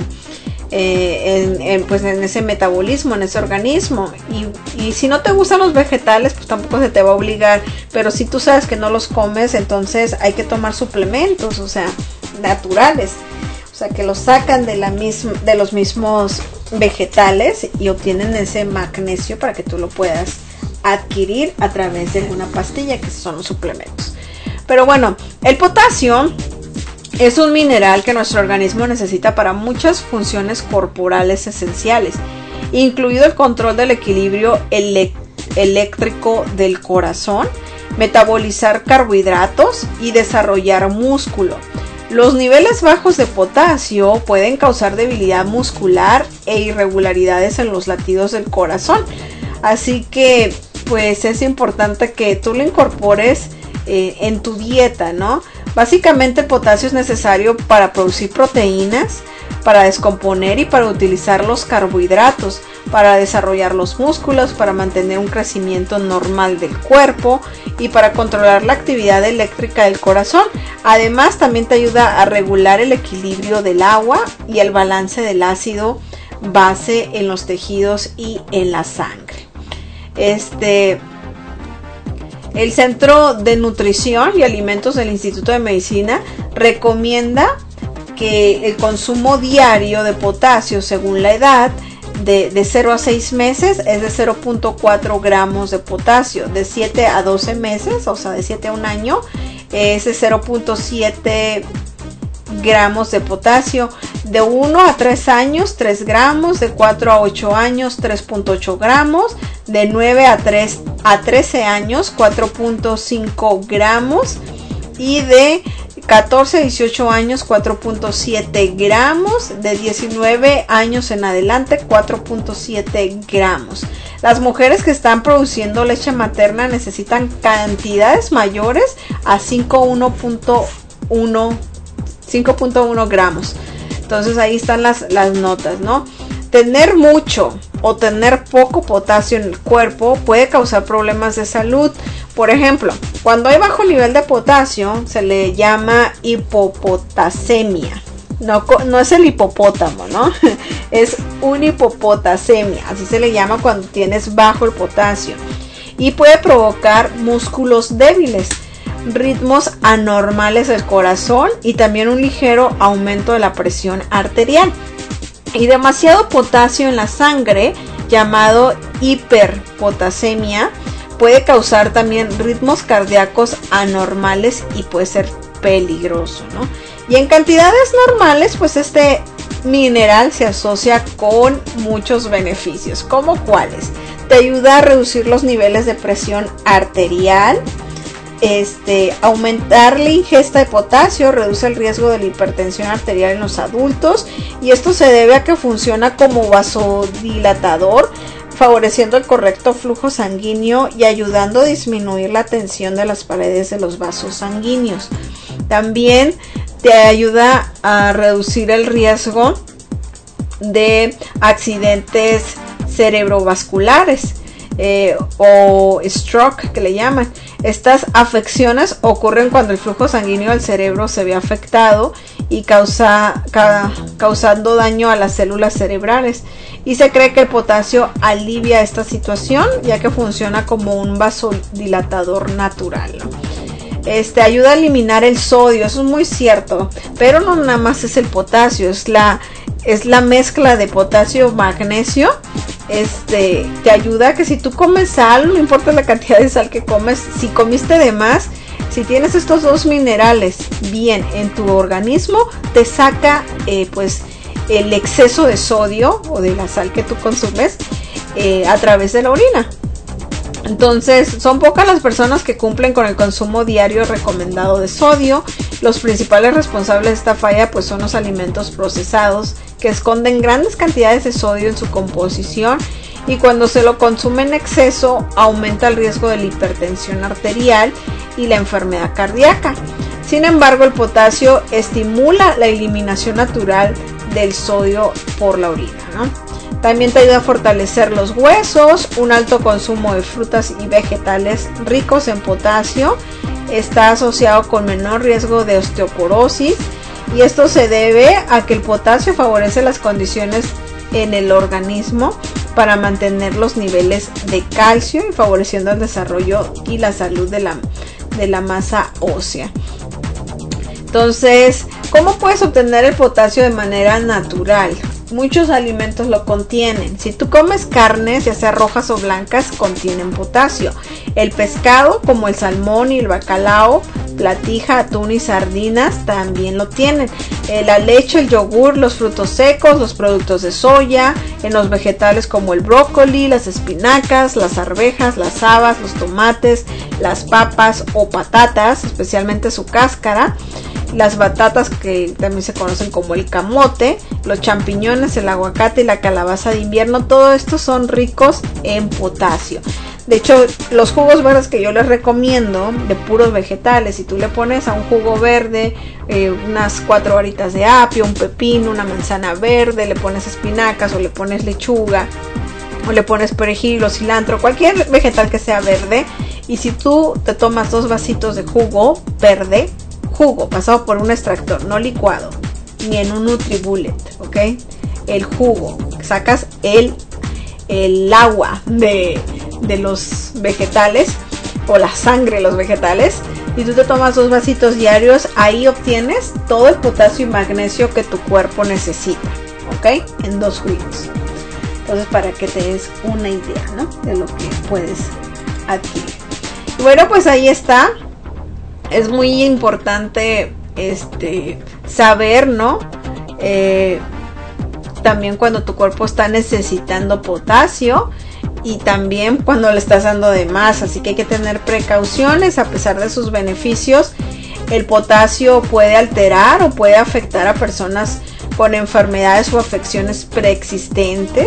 Eh, en, en, pues en ese metabolismo, en ese organismo. Y, y si no te gustan los vegetales, pues tampoco se te va a obligar. Pero si tú sabes que no los comes, entonces hay que tomar suplementos, o sea, naturales. O sea, que los sacan de, la misma, de los mismos vegetales y obtienen ese magnesio para que tú lo puedas adquirir a través de una pastilla, que son los suplementos. Pero bueno, el potasio es un mineral que nuestro organismo necesita para muchas funciones corporales esenciales, incluido el control del equilibrio ele- eléctrico del corazón, metabolizar carbohidratos y desarrollar músculo. Los niveles bajos de potasio pueden causar debilidad muscular e irregularidades en los latidos del corazón. Así que pues es importante que tú lo incorpores eh, en tu dieta, ¿no? Básicamente el potasio es necesario para producir proteínas, para descomponer y para utilizar los carbohidratos, para desarrollar los músculos, para mantener un crecimiento normal del cuerpo y para controlar la actividad eléctrica del corazón. Además también te ayuda a regular el equilibrio del agua y el balance del ácido base en los tejidos y en la sangre. Este... El Centro de Nutrición y Alimentos del Instituto de Medicina recomienda que el consumo diario de potasio según la edad de, de cero a seis meses es de cero punto cuatro gramos de potasio, de siete a doce meses, o sea de siete a un año, es de cero punto siete gramos de potasio, de uno a tres años tres gramos, de cuatro a ocho años tres punto ocho gramos, de nueve a trece años cuatro punto cinco gramos y de catorce a dieciocho años cuatro punto siete gramos, de diecinueve años en adelante cuatro punto siete gramos. Las mujeres que están produciendo leche materna necesitan cantidades mayores a cinco punto uno gramos. Entonces ahí están las, las notas, ¿no? Tener mucho o tener poco potasio en el cuerpo puede causar problemas de salud. Por ejemplo, cuando hay bajo nivel de potasio se le llama hipopotasemia. No, no es el hipopótamo, ¿no? Es una hipopotasemia, así se le llama cuando tienes bajo el potasio. Y puede provocar músculos débiles, ritmos anormales del corazón y también un ligero aumento de la presión arterial. Y demasiado potasio en la sangre, llamado hiperpotasemia, puede causar también ritmos cardíacos anormales y puede ser peligroso, ¿no? Y en cantidades normales, pues este mineral se asocia con muchos beneficios. ¿Cómo cuáles? Te ayuda a reducir los niveles de presión arterial. Este, aumentar la ingesta de potasio reduce el riesgo de la hipertensión arterial en los adultos. Y esto se debe a que funciona como vasodilatador, favoreciendo el correcto flujo sanguíneo y ayudando a disminuir la tensión de las paredes de los vasos sanguíneos. También te ayuda a reducir el riesgo de accidentes cerebrovasculares eh, o stroke, que le llaman. Estas afecciones ocurren cuando el flujo sanguíneo del cerebro se ve afectado y causa, ca, causando daño a las células cerebrales. Y se cree que el potasio alivia esta situación, ya que funciona como un vasodilatador natural, ¿no? Este ayuda a eliminar el sodio, eso es muy cierto, pero no nada más es el potasio, es la, es la mezcla de potasio magnesio. Este te ayuda a que si tú comes sal, no importa la cantidad de sal que comes, si comiste de más, si tienes estos dos minerales bien en tu organismo, te saca eh, pues el exceso de sodio o de la sal que tú consumes eh, a través de la orina. Entonces, son pocas las personas que cumplen con el consumo diario recomendado de sodio. Los principales responsables de esta falla pues son los alimentos procesados, que esconden grandes cantidades de sodio en su composición, y cuando se lo consume en exceso aumenta el riesgo de la hipertensión arterial y la enfermedad cardíaca. Sin embargo, el potasio estimula la eliminación natural del sodio por la orina, ¿no? También te ayuda a fortalecer los huesos. Un alto consumo de frutas y vegetales ricos en potasio está asociado con menor riesgo de osteoporosis, y esto se debe a que el potasio favorece las condiciones en el organismo para mantener los niveles de calcio y favoreciendo el desarrollo y la salud de la, de la masa ósea. Entonces, ¿cómo puedes obtener el potasio de manera natural? Muchos alimentos lo contienen. Si tú comes carnes, ya sea rojas o blancas, contienen potasio. El pescado, como el salmón y el bacalao, platija, atún y sardinas, también lo tienen. Eh, la leche, el yogur, los frutos secos, los productos de soya, en los vegetales como el brócoli, las espinacas, las arvejas, las habas, los tomates, las papas o patatas, especialmente su cáscara, las batatas, que también se conocen como el camote, los champiñones, el aguacate y la calabaza de invierno. Todo esto son ricos en potasio. De hecho, los jugos verdes que yo les recomiendo de puros vegetales, si tú le pones a un jugo verde eh, unas cuatro varitas de apio, un pepino, una manzana verde, le pones espinacas o le pones lechuga o le pones perejil o cilantro, cualquier vegetal que sea verde, y si tú te tomas dos vasitos de jugo verde, jugo pasado por un extractor, no licuado, ni en un NutriBullet, ¿ok? El jugo, sacas el, el agua de, de los vegetales o la sangre de los vegetales, y tú te tomas dos vasitos diarios, ahí obtienes todo el potasio y magnesio que tu cuerpo necesita, ¿ok? En dos juguitos. Entonces, para que te des una idea, ¿no? De lo que puedes adquirir. Y bueno, pues ahí está. Es muy importante este saber, ¿no? Eh, también cuando tu cuerpo está necesitando potasio y también cuando le estás dando de más. Así que hay que tener precauciones. A pesar de sus beneficios, el potasio puede alterar o puede afectar a personas con enfermedades o afecciones preexistentes.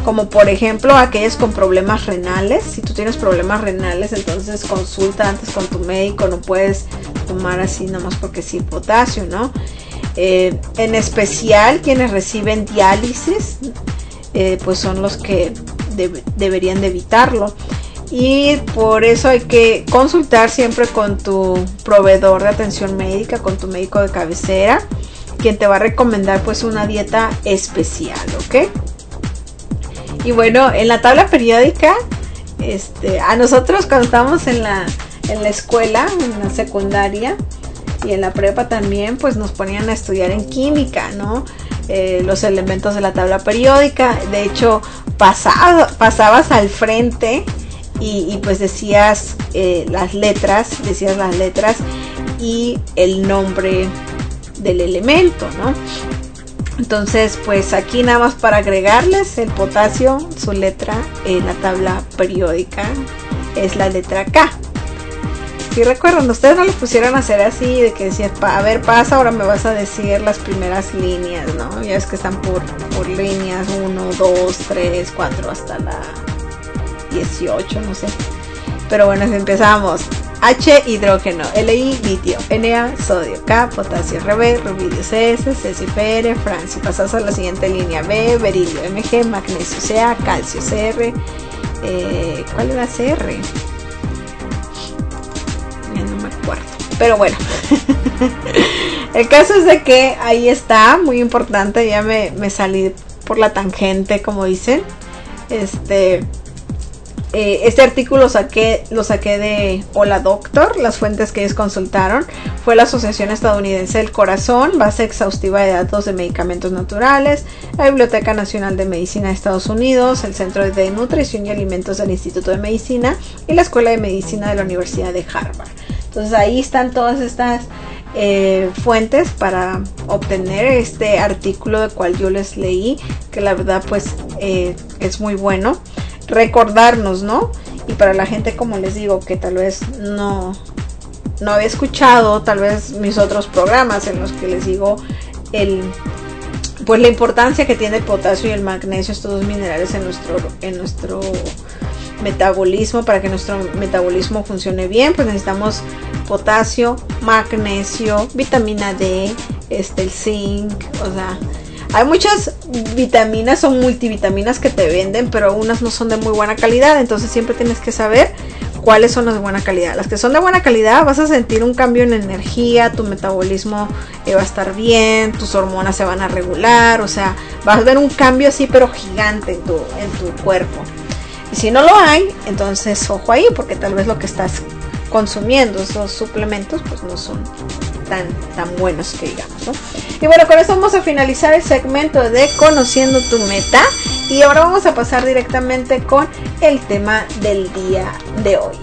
como por ejemplo aquellos con problemas renales. Si tú tienes problemas renales, entonces consulta antes con tu médico, no puedes tomar así nomás porque sí potasio, ¿no? Eh, en especial quienes reciben diálisis, eh, pues son los que de- deberían de evitarlo. Y por eso hay que consultar siempre con tu proveedor de atención médica, con tu médico de cabecera, quien te va a recomendar pues una dieta especial, ¿ok? Y bueno, en la tabla periódica, este, a nosotros cuando estábamos en la, en la escuela, en la secundaria y en la prepa también, pues nos ponían a estudiar en química, ¿no? Eh, los elementos de la tabla periódica. De hecho, pasaba, pasabas al frente y, y pues decías eh, las letras, decías las letras y el nombre del elemento, ¿no? Entonces, pues aquí nada más para agregarles el potasio, su letra en la tabla periódica es la letra K. Si recuerdan, ustedes no lo pusieron a hacer así, de que decías, a ver, pasa, ahora me vas a decir las primeras líneas, ¿no? Ya es que están por, por líneas uno, dos, tres, cuatro, hasta la dieciocho, no sé. Pero bueno, empezamos. H, hidrógeno, L, I, litio, N, A, sodio, K, potasio, R, B, rubidio, C, S, C, C, P, R, francio. Pasas a la siguiente línea, B, berilio, M, G, magnesio, C, A, calcio, C, R, eh, ¿cuál era C, R? Ya no me acuerdo, pero bueno. El caso es de que ahí está, muy importante, ya me, me salí por la tangente, como dicen. Este... Eh, este artículo saqué, lo saqué de Hola Doctor. Las fuentes que ellos consultaron fue la Asociación Estadounidense del Corazón, base exhaustiva de datos de medicamentos naturales, la Biblioteca Nacional de Medicina de Estados Unidos, el Centro de Nutrición y Alimentos del Instituto de Medicina y la Escuela de Medicina de la Universidad de Harvard. Entonces ahí están todas estas eh, fuentes para obtener este artículo del cual yo les leí, que la verdad pues eh, es muy bueno. Recordarnos, ¿no? Y para la gente, como les digo, que tal vez no, no había escuchado tal vez mis otros programas en los que les digo el, pues la importancia que tiene el potasio y el magnesio, estos dos minerales en nuestro, en nuestro metabolismo. Para que nuestro metabolismo funcione bien, pues necesitamos potasio, magnesio, vitamina D, este, el zinc, o sea, hay muchas vitaminas o multivitaminas que te venden, pero unas no son de muy buena calidad. Entonces siempre tienes que saber cuáles son las de buena calidad. Las que son de buena calidad, vas a sentir un cambio en energía, tu metabolismo eh, va a estar bien, tus hormonas se van a regular, o sea, vas a ver un cambio así pero gigante en tu, en tu cuerpo. Y si no lo hay, entonces ojo ahí, porque tal vez lo que estás consumiendo, esos suplementos, pues no son tan, tan buenos que digamos, ¿no? Y bueno, con eso vamos a finalizar el segmento de Conociendo tu Meta. Y ahora vamos a pasar directamente con el tema del día de hoy.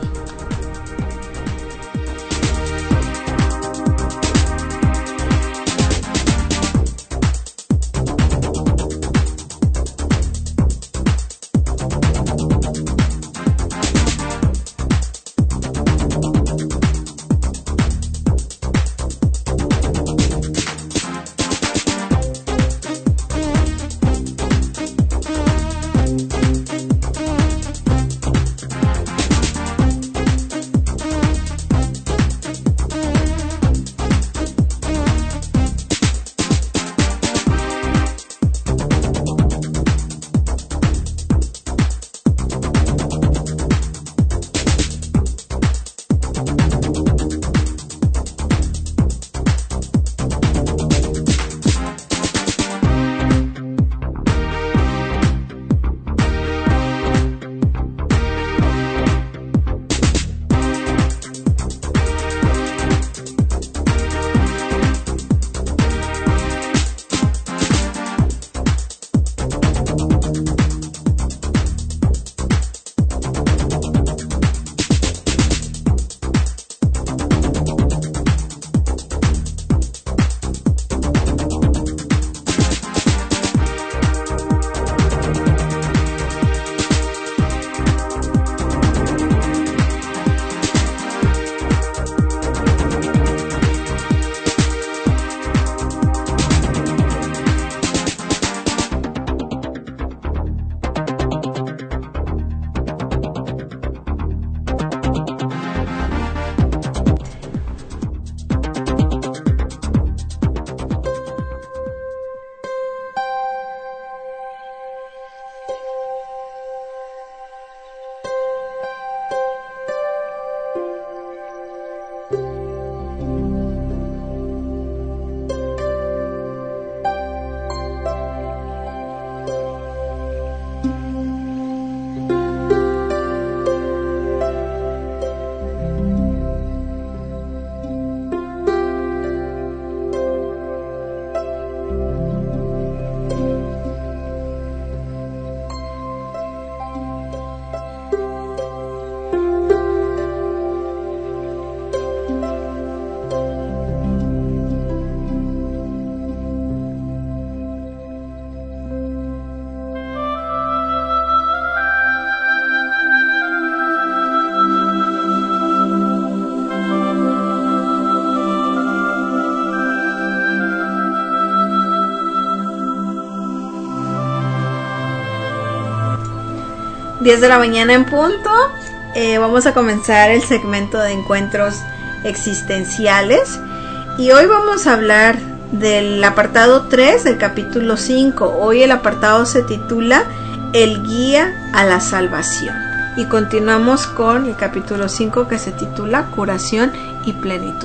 diez de la mañana en punto. Eh, vamos a comenzar el segmento de encuentros existenciales. Y hoy vamos a hablar del apartado tres del capítulo cinco. Hoy el apartado se titula El guía a la salvación. Y continuamos con el capítulo cinco, que se titula Curación y plenitud.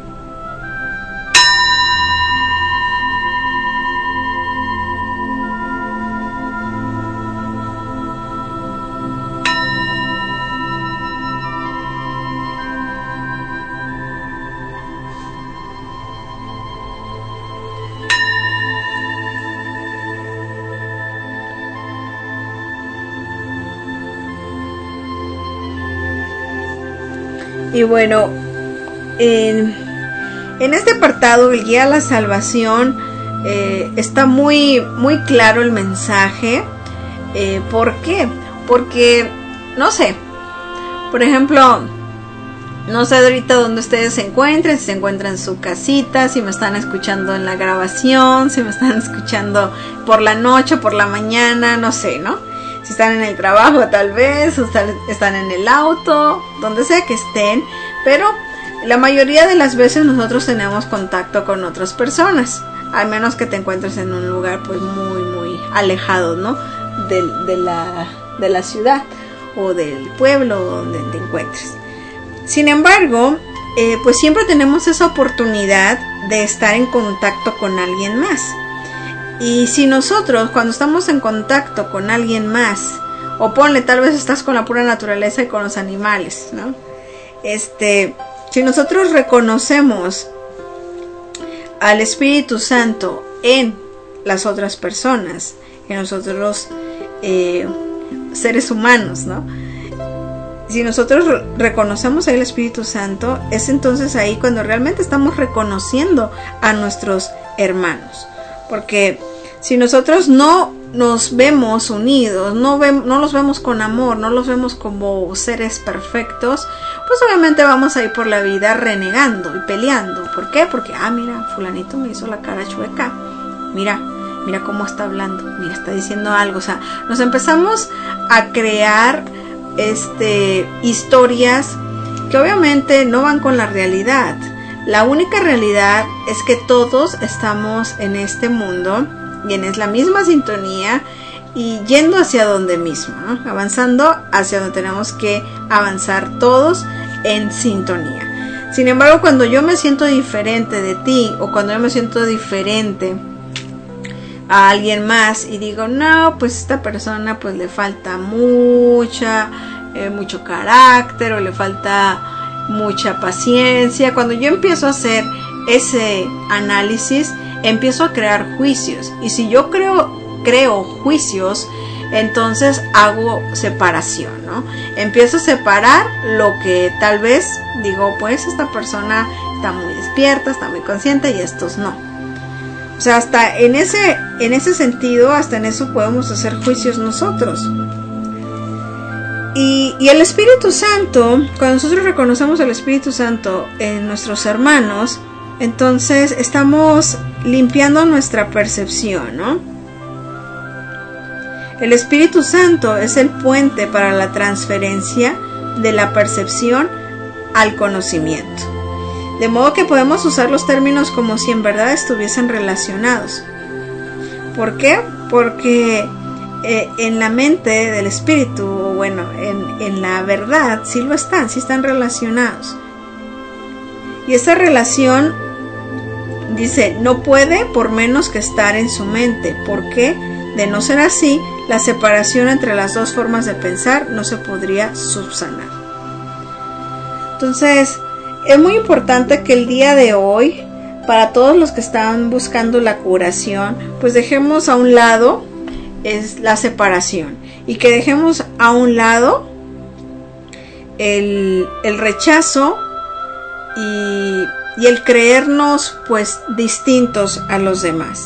Y bueno, en, en este apartado, el guía a la salvación, eh, está muy, muy claro el mensaje. Eh, ¿Por qué? Porque, no sé, por ejemplo, no sé ahorita dónde ustedes se encuentren, si se encuentran en su casita, si me están escuchando en la grabación, si me están escuchando por la noche, por la mañana, no sé, ¿no? Si están en el trabajo tal vez, o están en el auto, donde sea que estén, pero la mayoría de las veces nosotros tenemos contacto con otras personas, al menos que te encuentres en un lugar pues muy muy alejado, ¿no? De, de, la, de la ciudad o del pueblo donde te encuentres. Sin embargo, eh, pues siempre tenemos esa oportunidad de estar en contacto con alguien más. Y si nosotros, cuando estamos en contacto con alguien más, o ponle, tal vez estás con la pura naturaleza y con los animales, ¿no? Este, si nosotros reconocemos al Espíritu Santo en las otras personas, en nosotros eh, seres humanos, ¿no? Si nosotros re- reconocemos al Espíritu Santo, es entonces ahí cuando realmente estamos reconociendo a nuestros hermanos. Porque si nosotros no nos vemos unidos, no, ve, no los vemos con amor, no los vemos como seres perfectos, pues obviamente vamos a ir por la vida renegando y peleando. ¿Por qué? Porque, ah, mira, fulanito me hizo la cara chueca. Mira, mira cómo está hablando, mira, está diciendo algo. O sea, nos empezamos a crear este, historias que obviamente no van con la realidad. La única realidad es que todos estamos en este mundo y en la misma sintonía y yendo hacia donde mismo, ¿no? Avanzando hacia donde tenemos que avanzar todos en sintonía. Sin embargo, cuando yo me siento diferente de ti o cuando yo me siento diferente a alguien más y digo, no, pues esta persona pues le falta mucha, eh, mucho carácter o le falta mucha paciencia. Cuando yo empiezo a hacer ese análisis, empiezo a crear juicios, y si yo creo creo juicios, entonces hago separación, ¿no? Empiezo a separar lo que tal vez digo, pues esta persona está muy despierta, está muy consciente y estos no. O sea, hasta en ese en ese sentido, hasta en eso podemos hacer juicios nosotros. Y, y el Espíritu Santo, cuando nosotros reconocemos al Espíritu Santo en nuestros hermanos, entonces estamos limpiando nuestra percepción, ¿no? El Espíritu Santo es el puente para la transferencia de la percepción al conocimiento. De modo que podemos usar los términos como si en verdad estuviesen relacionados. ¿Por qué? Porque Eh, en la mente del espíritu, bueno, en, en la verdad, sí lo están, sí están relacionados. Y esa relación, dice, no puede por menos que estar en su mente, porque de no ser así, la separación entre las dos formas de pensar no se podría subsanar. Entonces, es muy importante que el día de hoy, para todos los que están buscando la curación, pues dejemos a un lado es la separación y que dejemos a un lado el, el rechazo y, y el creernos pues distintos a los demás.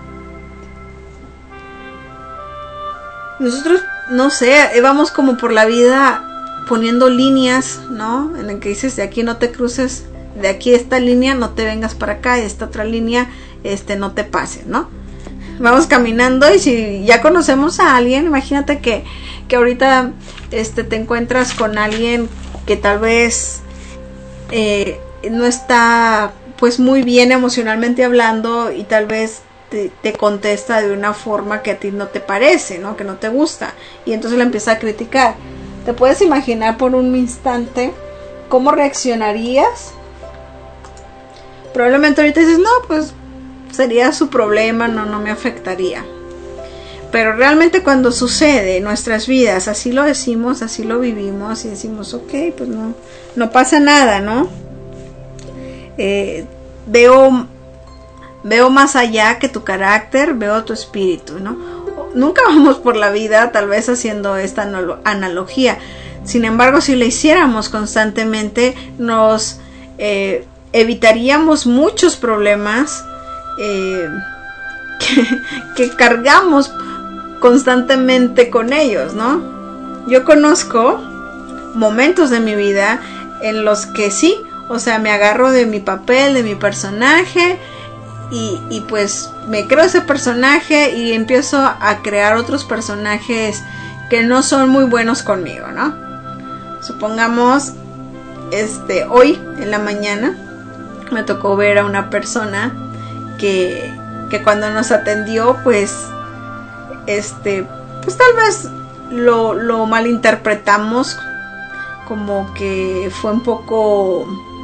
Nosotros, no sé, vamos como por la vida poniendo líneas, ¿no? En el que dices, de aquí no te cruces, de aquí esta línea no te vengas para acá, y de esta otra línea este no te pases, ¿no? vamos caminando y si ya conocemos a alguien, imagínate que, que ahorita este, te encuentras con alguien que tal vez eh, no está pues muy bien emocionalmente hablando y tal vez te, te contesta de una forma que a ti no te parece, ¿no? Que no te gusta, y entonces le empieza a criticar. ¿Te puedes imaginar por un instante cómo reaccionarías? Probablemente ahorita dices, no, pues sería su problema, no, no me afectaría. Pero realmente cuando sucede en nuestras vidas, así lo decimos, así lo vivimos y decimos, ok, pues no, no pasa nada, ¿no? Eh, veo, veo más allá que tu carácter, veo tu espíritu, ¿no? Nunca vamos por la vida tal vez haciendo esta analogía. Sin embargo, si la hiciéramos constantemente, nos eh, evitaríamos muchos problemas eh, que, que cargamos constantemente con ellos, ¿no? Yo conozco momentos de mi vida en los que sí, o sea, me agarro de mi papel, de mi personaje y, y pues me creo ese personaje y empiezo a crear otros personajes que no son muy buenos conmigo, ¿no? Supongamos, este, hoy en la mañana me tocó ver a una persona que, que cuando nos atendió, pues, este, pues tal vez lo, lo malinterpretamos, como que fue un poco,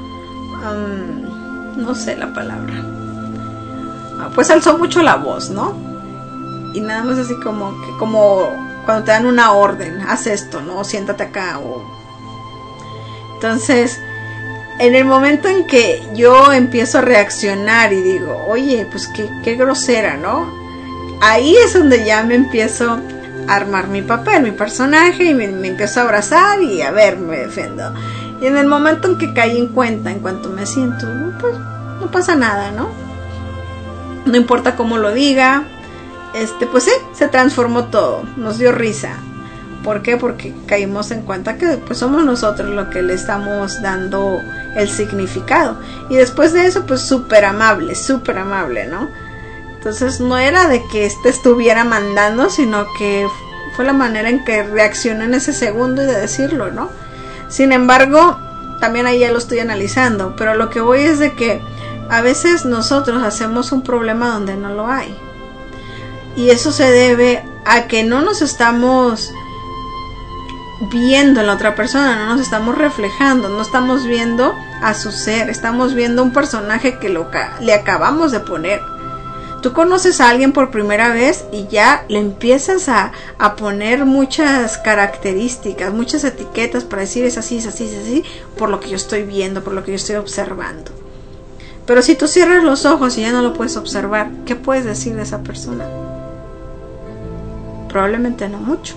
um, no sé la palabra, pues alzó mucho la voz, ¿no? Y nada más así como que, como cuando te dan una orden, haz esto, ¿no? Siéntate acá, o... Entonces, en el momento en que yo empiezo a reaccionar y digo, oye, pues qué, qué grosera, ¿no? Ahí es donde ya me empiezo a armar mi papel, mi personaje, y me, me empiezo a abrazar y a ver, me defiendo. Y en el momento en que caí en cuenta, en cuanto me siento, pues no pasa nada, ¿no? No importa cómo lo diga, este, pues sí, se transformó todo, nos dio risa. ¿Por qué? Porque caímos en cuenta que pues somos nosotros los que le estamos dando el significado. Y después de eso, pues súper amable, súper amable, ¿no? Entonces no era de que este estuviera mandando, sino que fue la manera en que reaccionó en ese segundo y de decirlo, ¿no? Sin embargo, también ahí ya lo estoy analizando, pero lo que voy es de que a veces nosotros hacemos un problema donde no lo hay. Y eso se debe a que no nos estamos viendo en la otra persona, no nos estamos reflejando, no estamos viendo a su ser, estamos viendo un personaje que lo, le acabamos de poner. Tú conoces a alguien por primera vez y ya le empiezas a, a poner muchas características, muchas etiquetas para decir es así, es así, es así, por lo que yo estoy viendo, por lo que yo estoy observando. Pero si tú cierras los ojos y ya no lo puedes observar, ¿qué puedes decir de esa persona? Probablemente no mucho.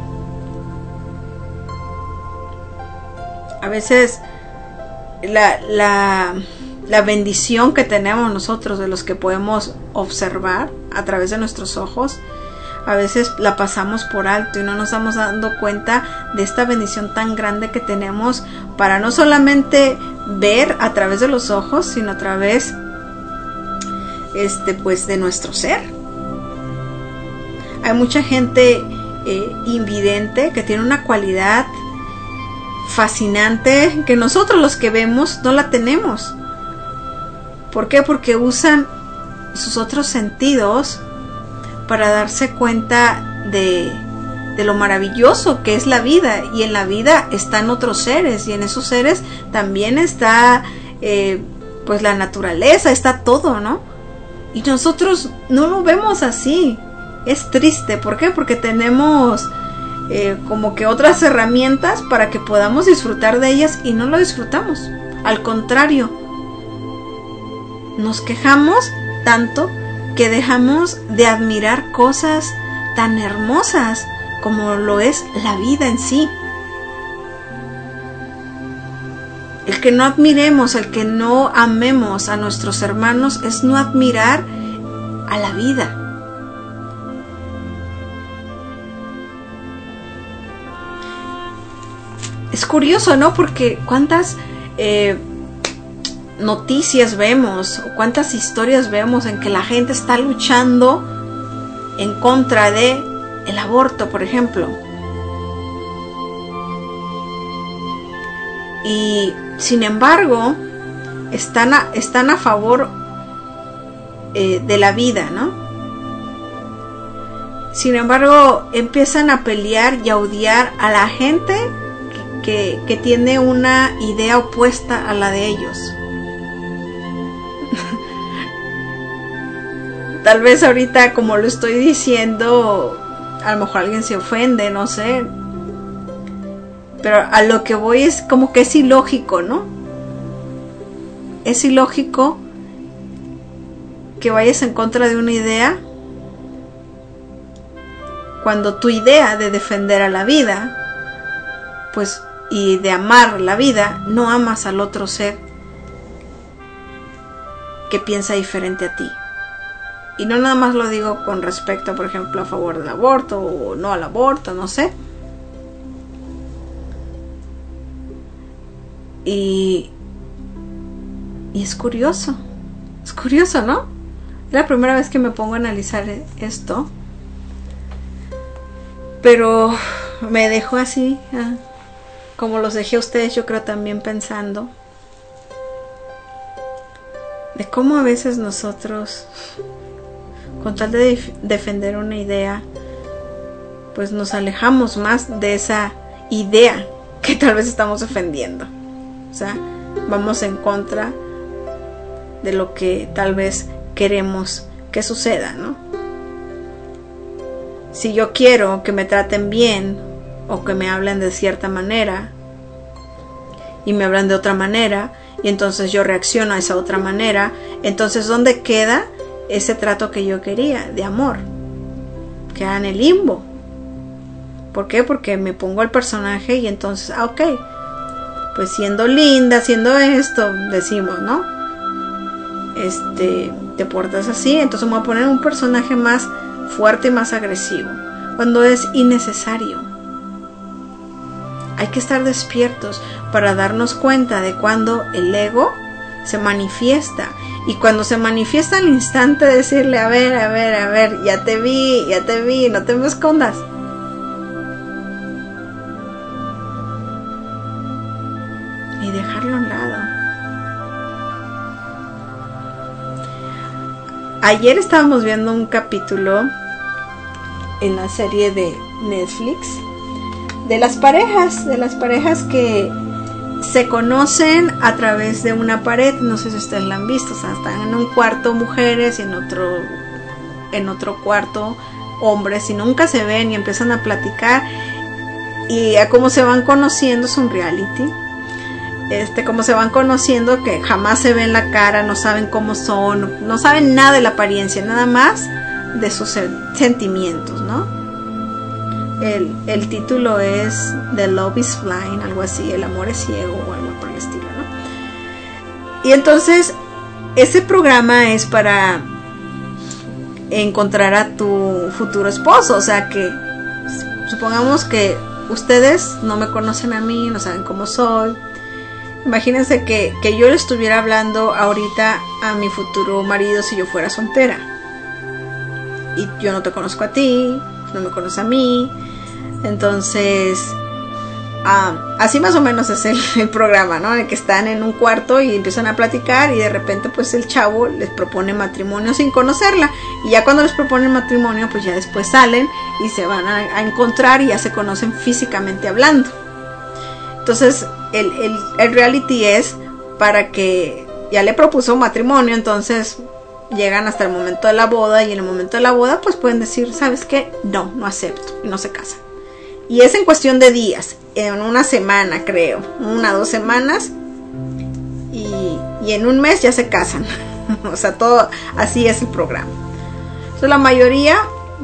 A veces la, la, la bendición que tenemos nosotros de los que podemos observar a través de nuestros ojos, a veces la pasamos por alto y no nos estamos dando cuenta de esta bendición tan grande que tenemos para no solamente ver a través de los ojos, sino a través este, pues, de nuestro ser. Hay mucha gente eh, invidente que tiene una cualidad fascinante que nosotros los que vemos no la tenemos. ¿Por qué? Porque usan sus otros sentidos para darse cuenta de, de lo maravilloso que es la vida, y en la vida están otros seres, y en esos seres también está eh, pues la naturaleza, está todo, ¿no? Y nosotros no lo vemos así. Es triste. ¿Por qué? Porque tenemos eh, como que otras herramientas para que podamos disfrutar de ellas y no lo disfrutamos. Al contrario, nos quejamos tanto que dejamos de admirar cosas tan hermosas como lo es la vida en sí. El que no admiremos, el que no amemos a nuestros hermanos es no admirar a la vida. Es curioso, ¿no? Porque cuántas eh, noticias vemos, o cuántas historias vemos en que la gente está luchando en contra de el aborto, por ejemplo. Y sin embargo, están a, están a favor eh, de la vida, ¿no? Sin embargo, empiezan a pelear y a odiar a la gente que, que, que tiene una idea opuesta a la de ellos. Tal vez ahorita, como lo estoy diciendo, a lo mejor alguien se ofende, no sé. Pero a lo que voy es como que es ilógico, ¿no? Es ilógico que vayas en contra de una idea cuando tu idea de defender a la vida, pues, y de amar la vida, no amas al otro ser que piensa diferente a ti. Y no nada más lo digo con respecto, por ejemplo, a favor del aborto o no al aborto, no sé. Y, y es curioso, es curioso, ¿no? Es la primera vez que me pongo a analizar esto. Pero me dejó así, ah, como los dejé a ustedes, yo creo también pensando de cómo a veces nosotros, con tal de def- defender una idea, pues nos alejamos más de esa idea que tal vez estamos defendiendo. O sea, vamos en contra de lo que tal vez queremos que suceda, ¿no? Si yo quiero que me traten bien o que me hablen de cierta manera y me hablan de otra manera y entonces yo reacciono a esa otra manera, entonces ¿dónde queda ese trato que yo quería de amor? Queda en el limbo. ¿Por qué? Porque me pongo al personaje y entonces, ah, ok, pues siendo linda, siendo esto, decimos, ¿no? Este, te portas así, entonces me voy a poner un personaje más fuerte y más agresivo, cuando es innecesario. Hay que estar despiertos para darnos cuenta de cuando el ego se manifiesta, y cuando se manifiesta al instante decirle, a ver, a ver, a ver, ya te vi, ya te vi, no te me escondas. Y dejarlo a un lado. Ayer estábamos viendo un capítulo en la serie de Netflix de las parejas, de las parejas que se conocen a través de una pared. No sé si ustedes la han visto, o sea, están en un cuarto mujeres y en otro en otro cuarto hombres y nunca se ven y empiezan a platicar, y a cómo se van conociendo es un reality. Este, como se van conociendo, que jamás se ven la cara, no saben cómo son, no saben nada de la apariencia, nada más de sus sentimientos, ¿no? El, el título es The Love is Blind, algo así, el amor es ciego o algo por el estilo, ¿no? Y entonces ese programa es para encontrar a tu futuro esposo. O sea que supongamos que ustedes no me conocen a mí, no saben cómo soy. Imagínense que, que yo le estuviera hablando ahorita a mi futuro marido si yo fuera soltera. Y yo no te conozco a ti, no me conoces a mí. Entonces, ah, así más o menos es el, el programa, ¿no? En el que están en un cuarto y empiezan a platicar, y de repente pues el chavo les propone matrimonio sin conocerla. Y ya cuando les proponen matrimonio, pues ya después salen y se van a, a encontrar y ya se conocen físicamente hablando. Entonces, el, el, el reality es para que ya le propuso matrimonio, entonces llegan hasta el momento de la boda, y en el momento de la boda pues pueden decir, ¿sabes qué? No, no acepto, y no se casan. Y es en cuestión de días, en una semana creo, una, dos semanas, y, y en un mes ya se casan. O sea, todo así es el programa. Entonces la mayoría,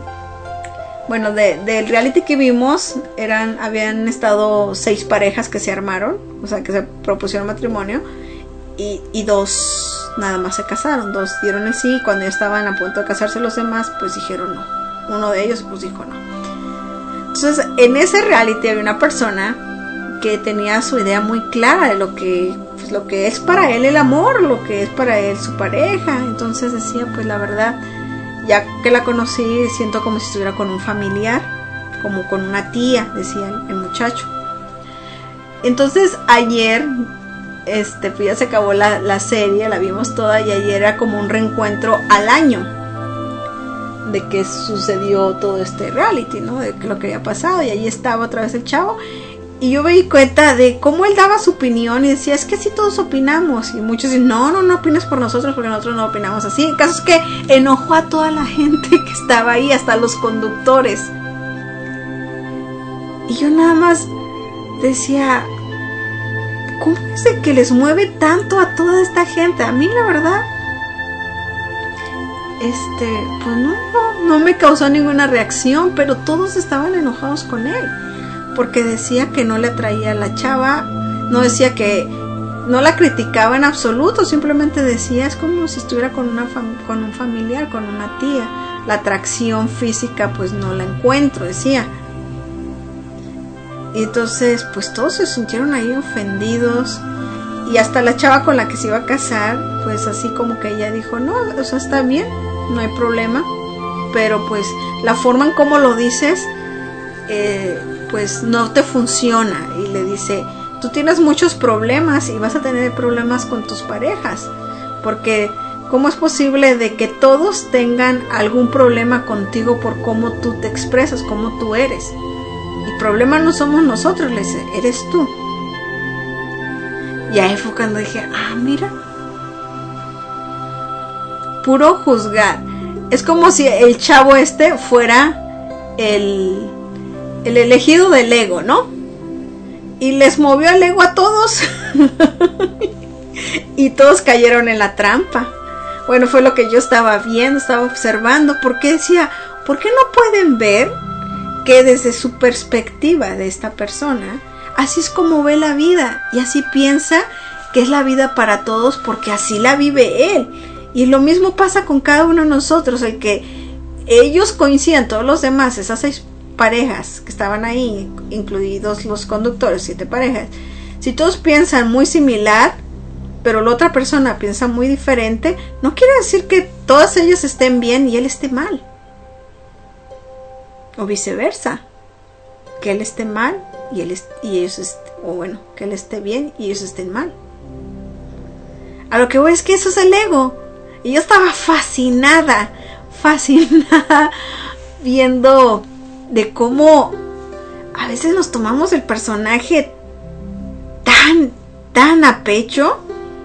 bueno, de, del reality que vimos, eran, habían estado seis parejas que se armaron, o sea, que se propusieron matrimonio, y, y dos nada más se casaron, dos dieron el sí, y cuando ya estaban a punto de casarse los demás, pues dijeron no. Uno de ellos pues dijo no. Entonces, en ese reality había una persona que tenía su idea muy clara de lo que, pues, lo que es para él el amor, lo que es para él su pareja. Entonces decía, pues la verdad, ya que la conocí, siento como si estuviera con un familiar, como con una tía, decía el, el muchacho. Entonces ayer, este, pues ya se acabó la, la serie, la vimos toda, y ayer era como un reencuentro al año de que sucedió todo este reality, ¿no? De lo que había pasado, y ahí estaba otra vez el chavo, y yo me di cuenta de cómo él daba su opinión y decía, es que así todos opinamos, y muchos dicen, no, no, no opines por nosotros porque nosotros no opinamos así. El caso es que enojó a toda la gente que estaba ahí, hasta los conductores, y yo nada más decía, ¿cómo es de que les mueve tanto a toda esta gente? A mí la verdad, este, pues no, no, no me causó ninguna reacción, pero todos estaban enojados con él, porque decía que no le atraía a la chava, no decía que, no la criticaba en absoluto, simplemente decía, es como si estuviera con una fam- con un familiar, con una tía, la atracción física pues no la encuentro, decía. Y entonces pues todos se sintieron ahí ofendidos, y hasta la chava con la que se iba a casar, pues así como que ella dijo, no, o sea, está bien, no hay problema, pero pues la forma en cómo lo dices eh, pues no te funciona. Y le dice, tú tienes muchos problemas y vas a tener problemas con tus parejas, porque ¿cómo es posible de que todos tengan algún problema contigo por cómo tú te expresas, cómo tú eres? El problema no somos nosotros, le dice, eres tú. Y ahí fue cuando dije, ah, mira, puro juzgar. Es como si el chavo este fuera el, el elegido del ego, ¿no? Y les movió el ego a todos. Y todos cayeron en la trampa. Bueno, fue lo que yo estaba viendo, estaba observando, porque decía, ¿por qué no pueden ver que desde su perspectiva de esta persona, así es como ve la vida, y así piensa que es la vida para todos, porque así la vive él? Y lo mismo pasa con cada uno de nosotros, el que ellos coincidan, todos los demás, esas seis parejas que estaban ahí, incluidos los conductores, siete parejas, si todos piensan muy similar, pero la otra persona piensa muy diferente, no quiere decir que todas ellas estén bien y él esté mal, o viceversa, que él esté mal y, él est- y ellos est- o bueno, que él esté bien y ellos estén mal. A lo que voy es que eso es el ego. Y yo estaba fascinada, fascinada viendo de cómo a veces nos tomamos el personaje tan, tan a pecho,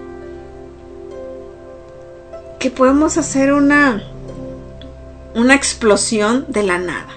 que podemos hacer una, una explosión de la nada.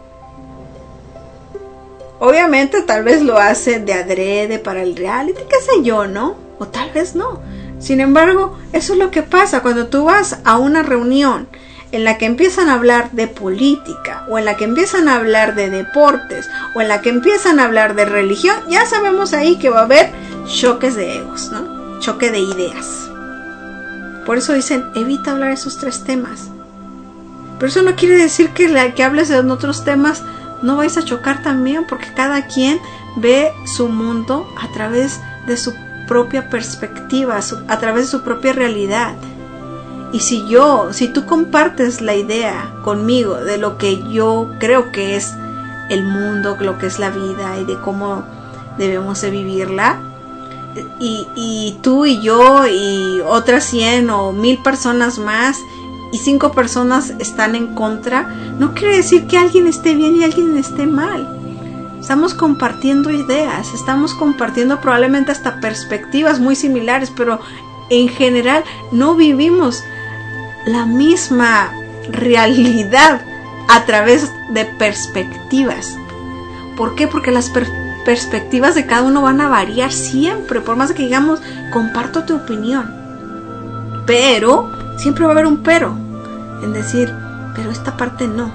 Obviamente tal vez lo hace de adrede para el reality, qué sé yo, ¿no? O tal vez no. Sin embargo, eso es lo que pasa cuando tú vas a una reunión en la que empiezan a hablar de política, o en la que empiezan a hablar de deportes, o en la que empiezan a hablar de religión. Ya sabemos ahí que va a haber choques de egos, ¿no? Choque de ideas. Por eso dicen, evita hablar esos tres temas. Pero eso no quiere decir que la que hables de otros temas no vais a chocar también, porque cada quien ve su mundo a través de su propia perspectiva, su, a través de su propia realidad. Y si yo, si tú compartes la idea conmigo de lo que yo creo que es el mundo, lo que es la vida y de cómo debemos de vivirla, y, y tú y yo y otras cien o mil personas más, y cinco personas están en contra, no quiere decir que alguien esté bien y alguien esté mal. Estamos compartiendo ideas, estamos compartiendo probablemente hasta perspectivas muy similares, pero en general no vivimos la misma realidad a través de perspectivas. ¿Por qué? Porque las per- perspectivas de cada uno van a variar siempre, por más que digamos, comparto tu opinión. Pero siempre va a haber un pero, en decir, pero esta parte no.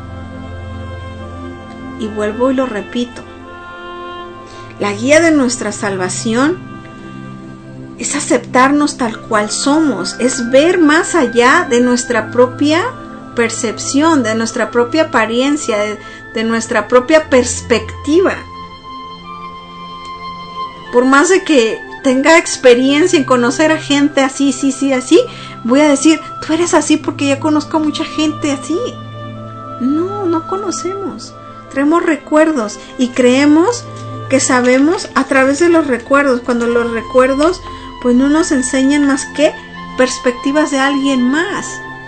Y vuelvo y lo repito. La guía de nuestra salvación es aceptarnos tal cual somos, es ver más allá de nuestra propia percepción, de nuestra propia apariencia, de, de nuestra propia perspectiva. Por más de que tenga experiencia en conocer a gente así, sí, sí, así, voy a decir, tú eres así porque ya conozco a mucha gente así. No, no conocemos. Traemos recuerdos y creemos que sabemos a través de los recuerdos, cuando los recuerdos pues no nos enseñan más que perspectivas de alguien más.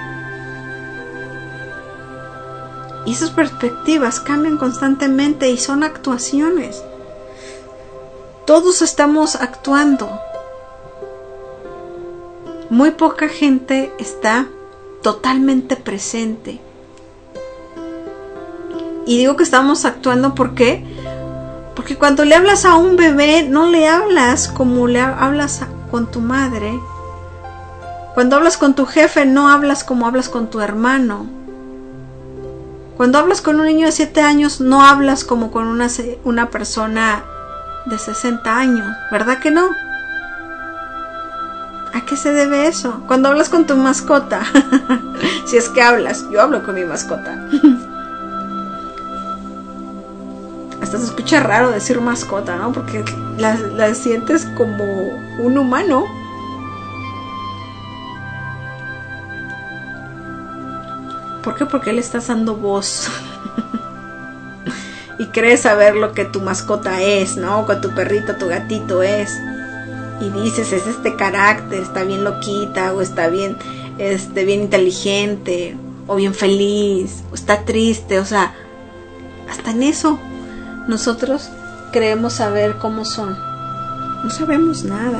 Y esas perspectivas cambian constantemente y son actuaciones. Todos estamos actuando. Muy poca gente está totalmente presente. Y digo que estamos actuando ¿por qué? Porque cuando le hablas a un bebé, no le hablas como le hablas a, con tu madre. Cuando hablas con tu jefe, no hablas como hablas con tu hermano. Cuando hablas con un niño de siete años, no hablas como con una, una persona de sesenta años, ¿verdad que no? ¿A qué se debe eso? Cuando hablas con tu mascota, si es que hablas, yo hablo con mi mascota. Hasta se escucha raro decir mascota, ¿no? Porque la, la sientes como un humano. ¿Por qué? Porque le estás dando voz. Y crees saber lo que tu mascota es, ¿no? O que tu perrito, tu gatito es. Y dices, es este carácter, está bien loquita, o está bien, este, bien inteligente, o bien feliz, o está triste, o sea, hasta en eso nosotros creemos saber cómo son. No sabemos nada.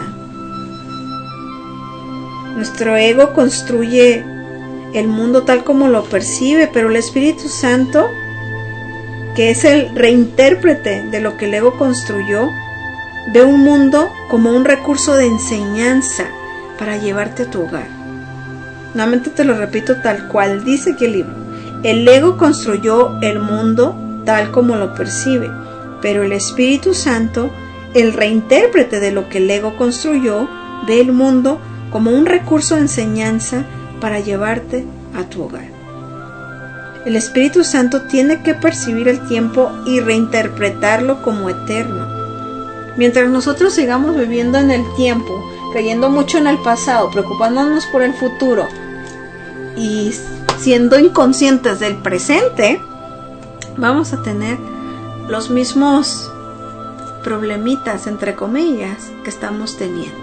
Nuestro ego construye el mundo tal como lo percibe, pero el Espíritu Santo, que es el reintérprete de lo que el ego construyó, ve un mundo como un recurso de enseñanza para llevarte a tu hogar. Nuevamente te lo repito tal cual dice aquí el libro. El ego construyó el mundo tal como lo percibe, pero el Espíritu Santo, el reintérprete de lo que el ego construyó, ve el mundo como un recurso de enseñanza para llevarte a tu hogar. El Espíritu Santo tiene que percibir el tiempo y reinterpretarlo como eterno. Mientras nosotros sigamos viviendo en el tiempo, creyendo mucho en el pasado, preocupándonos por el futuro y siendo inconscientes del presente, vamos a tener los mismos problemitas, entre comillas, que estamos teniendo.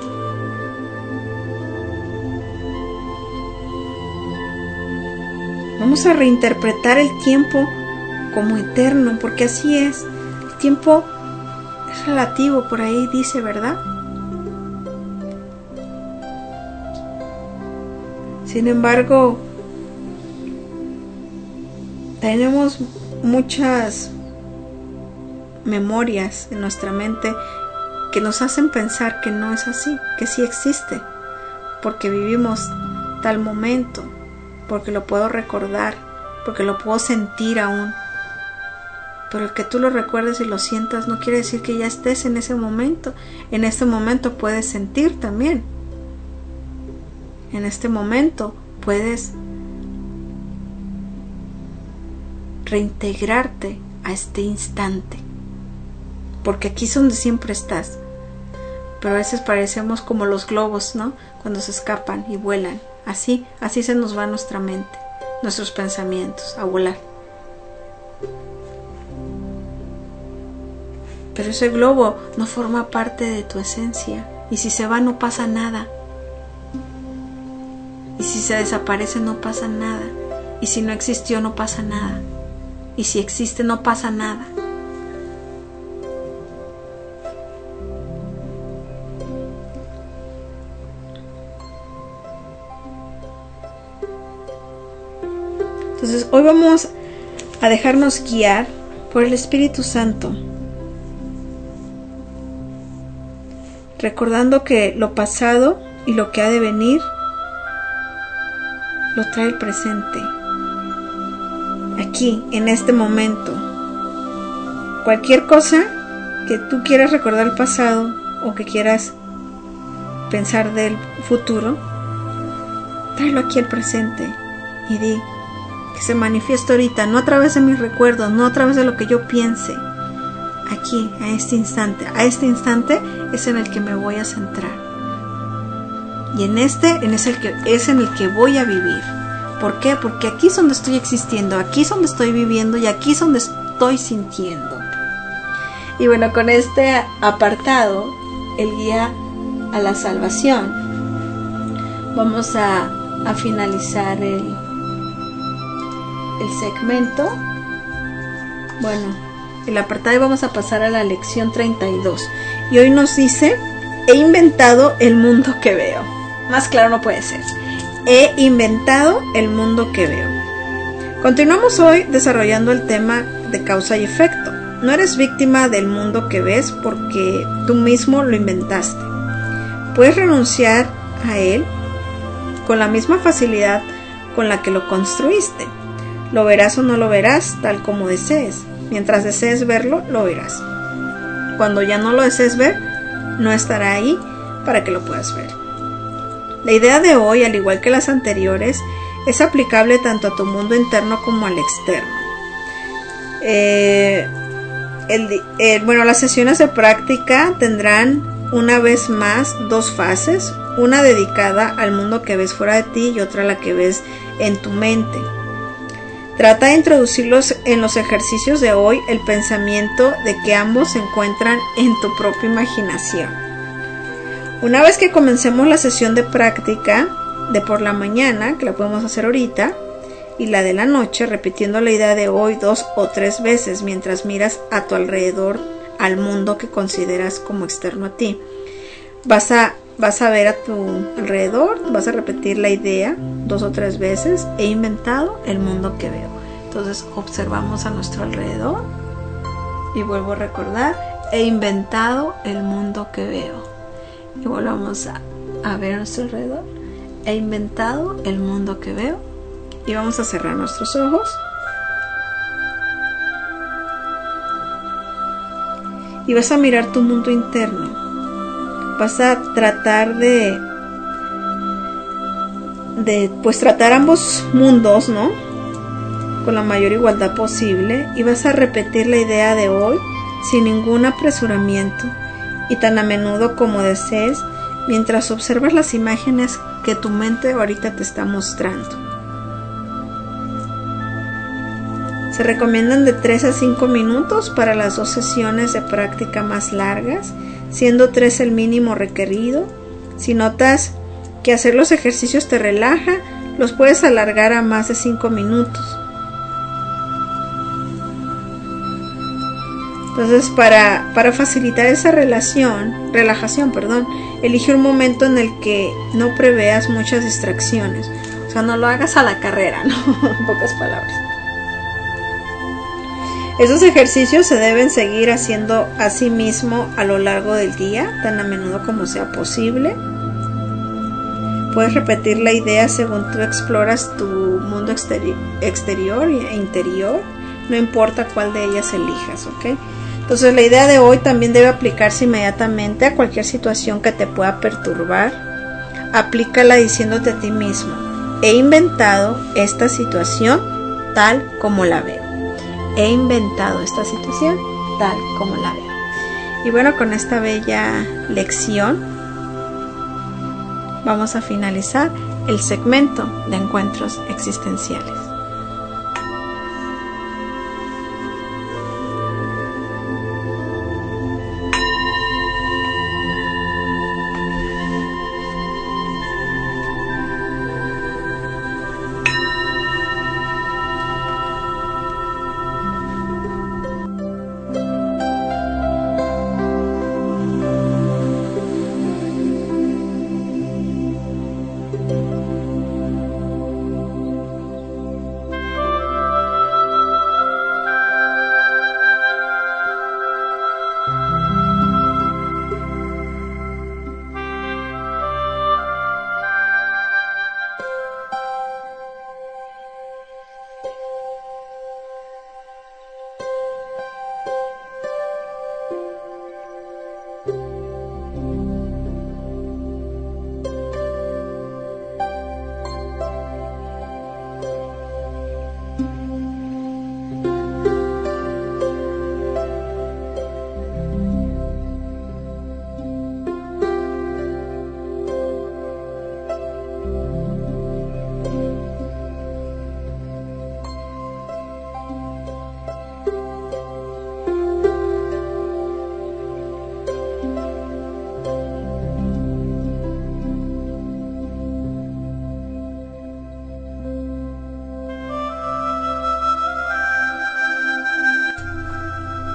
Vamos a reinterpretar el tiempo como eterno, porque así es. El tiempo es relativo, por ahí dice, ¿verdad? Sin embargo, tenemos muchas memorias en nuestra mente que nos hacen pensar que no es así, que sí existe, porque vivimos tal momento, porque lo puedo recordar, porque lo puedo sentir aún. Pero el que tú lo recuerdes y lo sientas no quiere decir que ya estés en ese momento. En este momento puedes sentir también. En este momento puedes reintegrarte a este instante, porque aquí es donde siempre estás. Pero a veces parecemos como los globos, ¿no? Cuando se escapan y vuelan. Así, así se nos va nuestra mente, nuestros pensamientos, a volar. Pero ese globo no forma parte de tu esencia. Y si se va no pasa nada. Y si se desaparece no pasa nada. Y si no existió no pasa nada. Y si existe no pasa nada. Entonces hoy vamos a dejarnos guiar por el Espíritu Santo, recordando que lo pasado y lo que ha de venir lo trae el presente, aquí, en este momento. Cualquier cosa que tú quieras recordar el pasado o que quieras pensar del futuro, tráelo aquí al presente y di que se manifiesta ahorita, no a través de mis recuerdos, no a través de lo que yo piense. aquí, a este instante. A este instante es en el que me voy a centrar. Y en este en es, el que, es en el que voy a vivir. ¿Por qué? Porque aquí es donde estoy existiendo, aquí es donde estoy viviendo y aquí es donde estoy sintiendo. Y bueno, con este apartado, el guía a la salvación, vamos a, a finalizar el, el segmento. Bueno, el apartado, y vamos a pasar a la lección treinta y dos. Y hoy nos dice: he inventado el mundo que veo. Más claro no puede ser. He inventado el mundo que veo. Continuamos hoy desarrollando el tema de causa y efecto. No eres víctima del mundo que ves porque tú mismo lo inventaste. Puedes renunciar a él con la misma facilidad con la que lo construiste. Lo verás o no lo verás, tal como desees. Mientras desees verlo, lo verás. Cuando ya no lo desees ver, no estará ahí para que lo puedas ver. La idea de hoy, al igual que las anteriores, es aplicable tanto a tu mundo interno como al externo. Eh, el, eh, bueno, las sesiones de práctica tendrán una vez más dos fases, una dedicada al mundo que ves fuera de ti y otra a la que ves en tu mente. Trata de introducirlos en los ejercicios de hoy el pensamiento de que ambos se encuentran en tu propia imaginación. Una vez que comencemos la sesión de práctica de por la mañana, que la podemos hacer ahorita, y la de la noche, repitiendo la idea de hoy dos o tres veces mientras miras a tu alrededor, al mundo que consideras como externo a ti, vas a, vas a ver a tu alrededor, vas a repetir la idea dos o tres veces: he inventado el mundo que veo. Entonces observamos a nuestro alrededor y vuelvo a recordar: he inventado el mundo que veo. Y volvamos a, a ver a nuestro alrededor: he inventado el mundo que veo. Y vamos a cerrar nuestros ojos. Y vas a mirar tu mundo interno. Vas a tratar de, de pues tratar ambos mundos, ¿no? Con la mayor igualdad posible. Y vas a repetir la idea de hoy sin ningún apresuramiento y tan a menudo como desees, mientras observas las imágenes que tu mente ahorita te está mostrando. Se recomiendan de tres a cinco minutos para las dos sesiones de práctica más largas, siendo tres el mínimo requerido. Si notas que hacer los ejercicios te relaja, los puedes alargar a más de cinco minutos. Entonces, para, para facilitar esa relación, relajación, perdón, elige un momento en el que no preveas muchas distracciones. O sea, no lo hagas a la carrera, ¿no? En pocas palabras. Esos ejercicios se deben seguir haciendo a sí mismo a lo largo del día, tan a menudo como sea posible. Puedes repetir la idea según tú exploras tu mundo exteri- exterior e interior, no importa cuál de ellas elijas, ¿ok? Entonces la idea de hoy también debe aplicarse inmediatamente a cualquier situación que te pueda perturbar. Aplícala diciéndote a ti mismo: he inventado esta situación tal como la veo. He inventado esta situación tal como la veo. Y bueno, con esta bella lección vamos a finalizar el segmento de encuentros existenciales.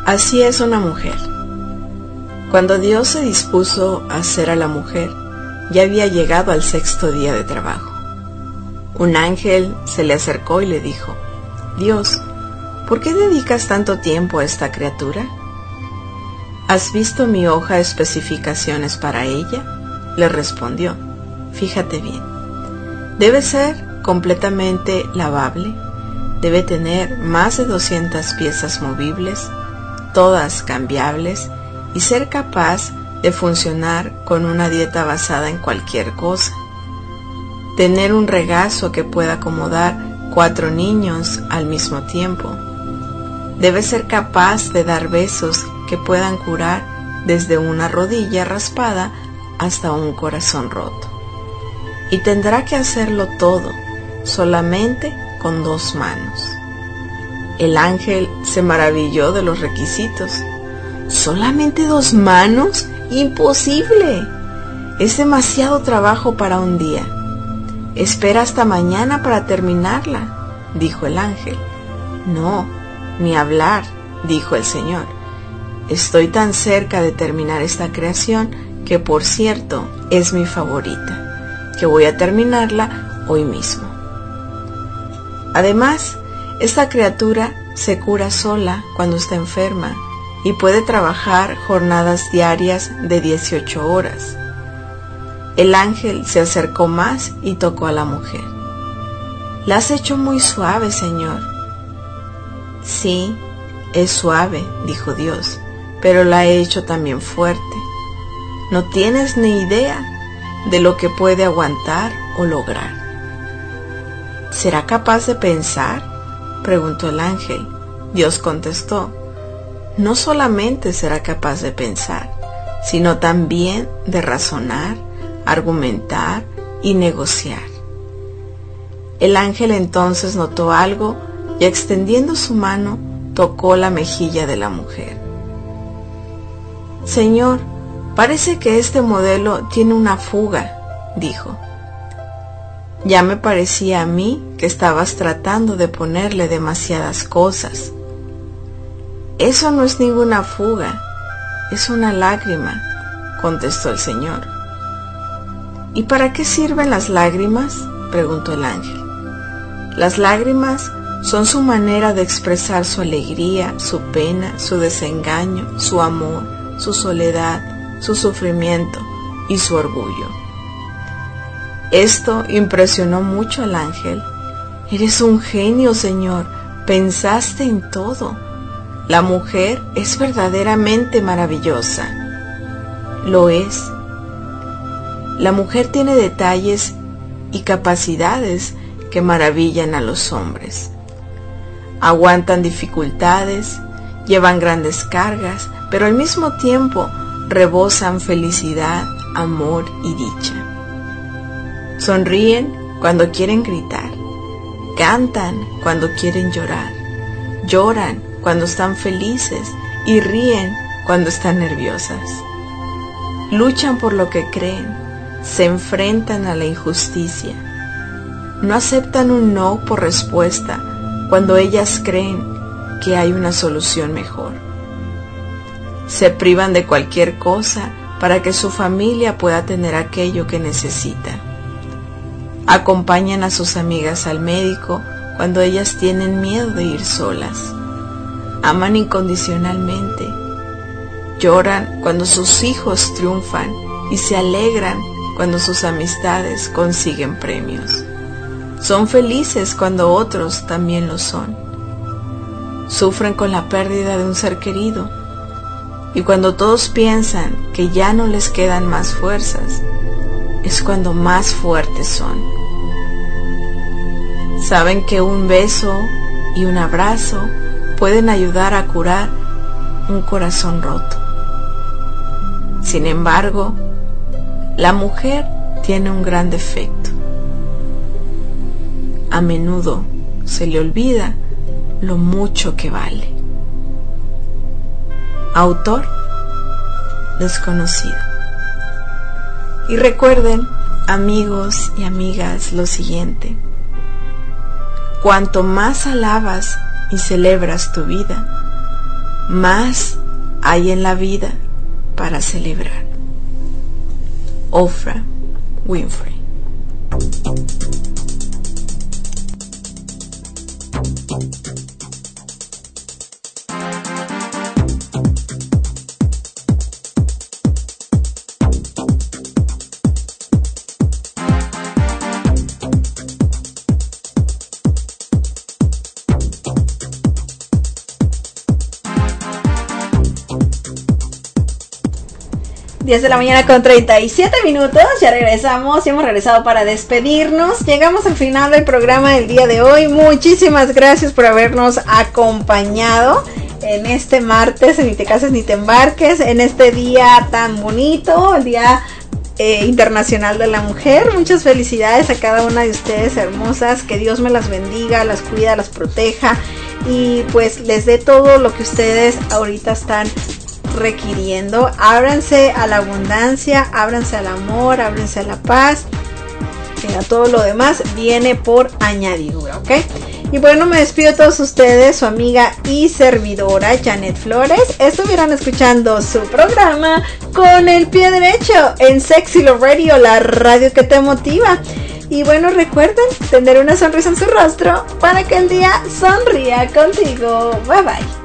Así es una mujer. Cuando Dios se dispuso a hacer a la mujer, ya había llegado al sexto día de trabajo. Un ángel se le acercó y le dijo: Dios, ¿por qué dedicas tanto tiempo a esta criatura? ¿Has visto mi hoja de especificaciones para ella? Le respondió: Fíjate bien. Debe ser completamente lavable, debe tener más de doscientas piezas movibles, todas cambiables, y ser capaz de funcionar con una dieta basada en cualquier cosa. Tener un regazo que pueda acomodar cuatro niños al mismo tiempo. Debe ser capaz de dar besos que puedan curar desde una rodilla raspada hasta un corazón roto. Y tendrá que hacerlo todo solamente con dos manos. El ángel se maravilló de los requisitos. ¿Solamente dos manos? ¡Imposible! Es demasiado trabajo para un día. Espera hasta mañana para terminarla, dijo el ángel. No, ni hablar, dijo el Señor. Estoy tan cerca de terminar esta creación, que por cierto es mi favorita, que voy a terminarla hoy mismo. Además, esta criatura se cura sola cuando está enferma y puede trabajar jornadas diarias de dieciocho horas. El ángel se acercó más y tocó a la mujer. «La has hecho muy suave, Señor». «Sí, es suave», dijo Dios, «pero la he hecho también fuerte. No tienes ni idea de lo que puede aguantar o lograr». «¿Será capaz de pensar?», preguntó el ángel. Dios contestó: «No solamente será capaz de pensar, sino también de razonar, argumentar y negociar». El ángel entonces notó algo y, extendiendo su mano, tocó la mejilla de la mujer. «Señor, parece que este modelo tiene una fuga», dijo. «Ya me parecía a mí que estabas tratando de ponerle demasiadas cosas». «Eso no es ninguna fuga, es una lágrima», contestó el Señor. «¿Y para qué sirven las lágrimas?», preguntó el ángel. «Las lágrimas son su manera de expresar su alegría, su pena, su desengaño, su amor, su soledad, su sufrimiento y su orgullo». Esto impresionó mucho al ángel. «Eres un genio, Señor, pensaste en todo. La mujer es verdaderamente maravillosa». Lo es. La mujer tiene detalles y capacidades que maravillan a los hombres. Aguantan dificultades, llevan grandes cargas, pero al mismo tiempo rebosan felicidad, amor y dicha. Sonríen cuando quieren gritar, cantan cuando quieren llorar, lloran cuando están felices y ríen cuando están nerviosas. Luchan por lo que creen, se enfrentan a la injusticia. No aceptan un no por respuesta cuando ellas creen que hay una solución mejor. Se privan de cualquier cosa para que su familia pueda tener aquello que necesita. Acompañan a sus amigas al médico cuando ellas tienen miedo de ir solas. Aman incondicionalmente. Lloran cuando sus hijos triunfan y se alegran cuando sus amistades consiguen premios. Son felices cuando otros también lo son. Sufren con la pérdida de un ser querido. Y cuando todos piensan que ya no les quedan más fuerzas, es cuando más fuertes son. Saben que un beso y un abrazo pueden ayudar a curar un corazón roto. Sin embargo, la mujer tiene un gran defecto. A menudo se le olvida lo mucho que vale. Autor desconocido. Y recuerden, amigos y amigas, lo siguiente: cuanto más alabas y celebras tu vida, más hay en la vida para celebrar. Oprah Winfrey. diez de la mañana con treinta y siete minutos, ya regresamos, ya hemos regresado para despedirnos, llegamos al final del programa del día de hoy. Muchísimas gracias por habernos acompañado en este martes, en Ni te cases ni te embarques, en este día tan bonito, el día eh, internacional de la mujer. Muchas felicidades a cada una de ustedes hermosas, que Dios me las bendiga, las cuida, las proteja y pues les dé todo lo que ustedes ahorita están requiriendo. Ábranse a la abundancia, ábranse al amor, ábranse a la paz, y a todo lo demás viene por añadidura, ¿ok? Y bueno, me despido de todos ustedes, su amiga y servidora Janet Flores. Estuvieron escuchando su programa Con el Pie Derecho en Sexy Love Radio, la radio que te motiva. Y bueno, recuerden tener una sonrisa en su rostro para que el día sonría contigo. Bye bye.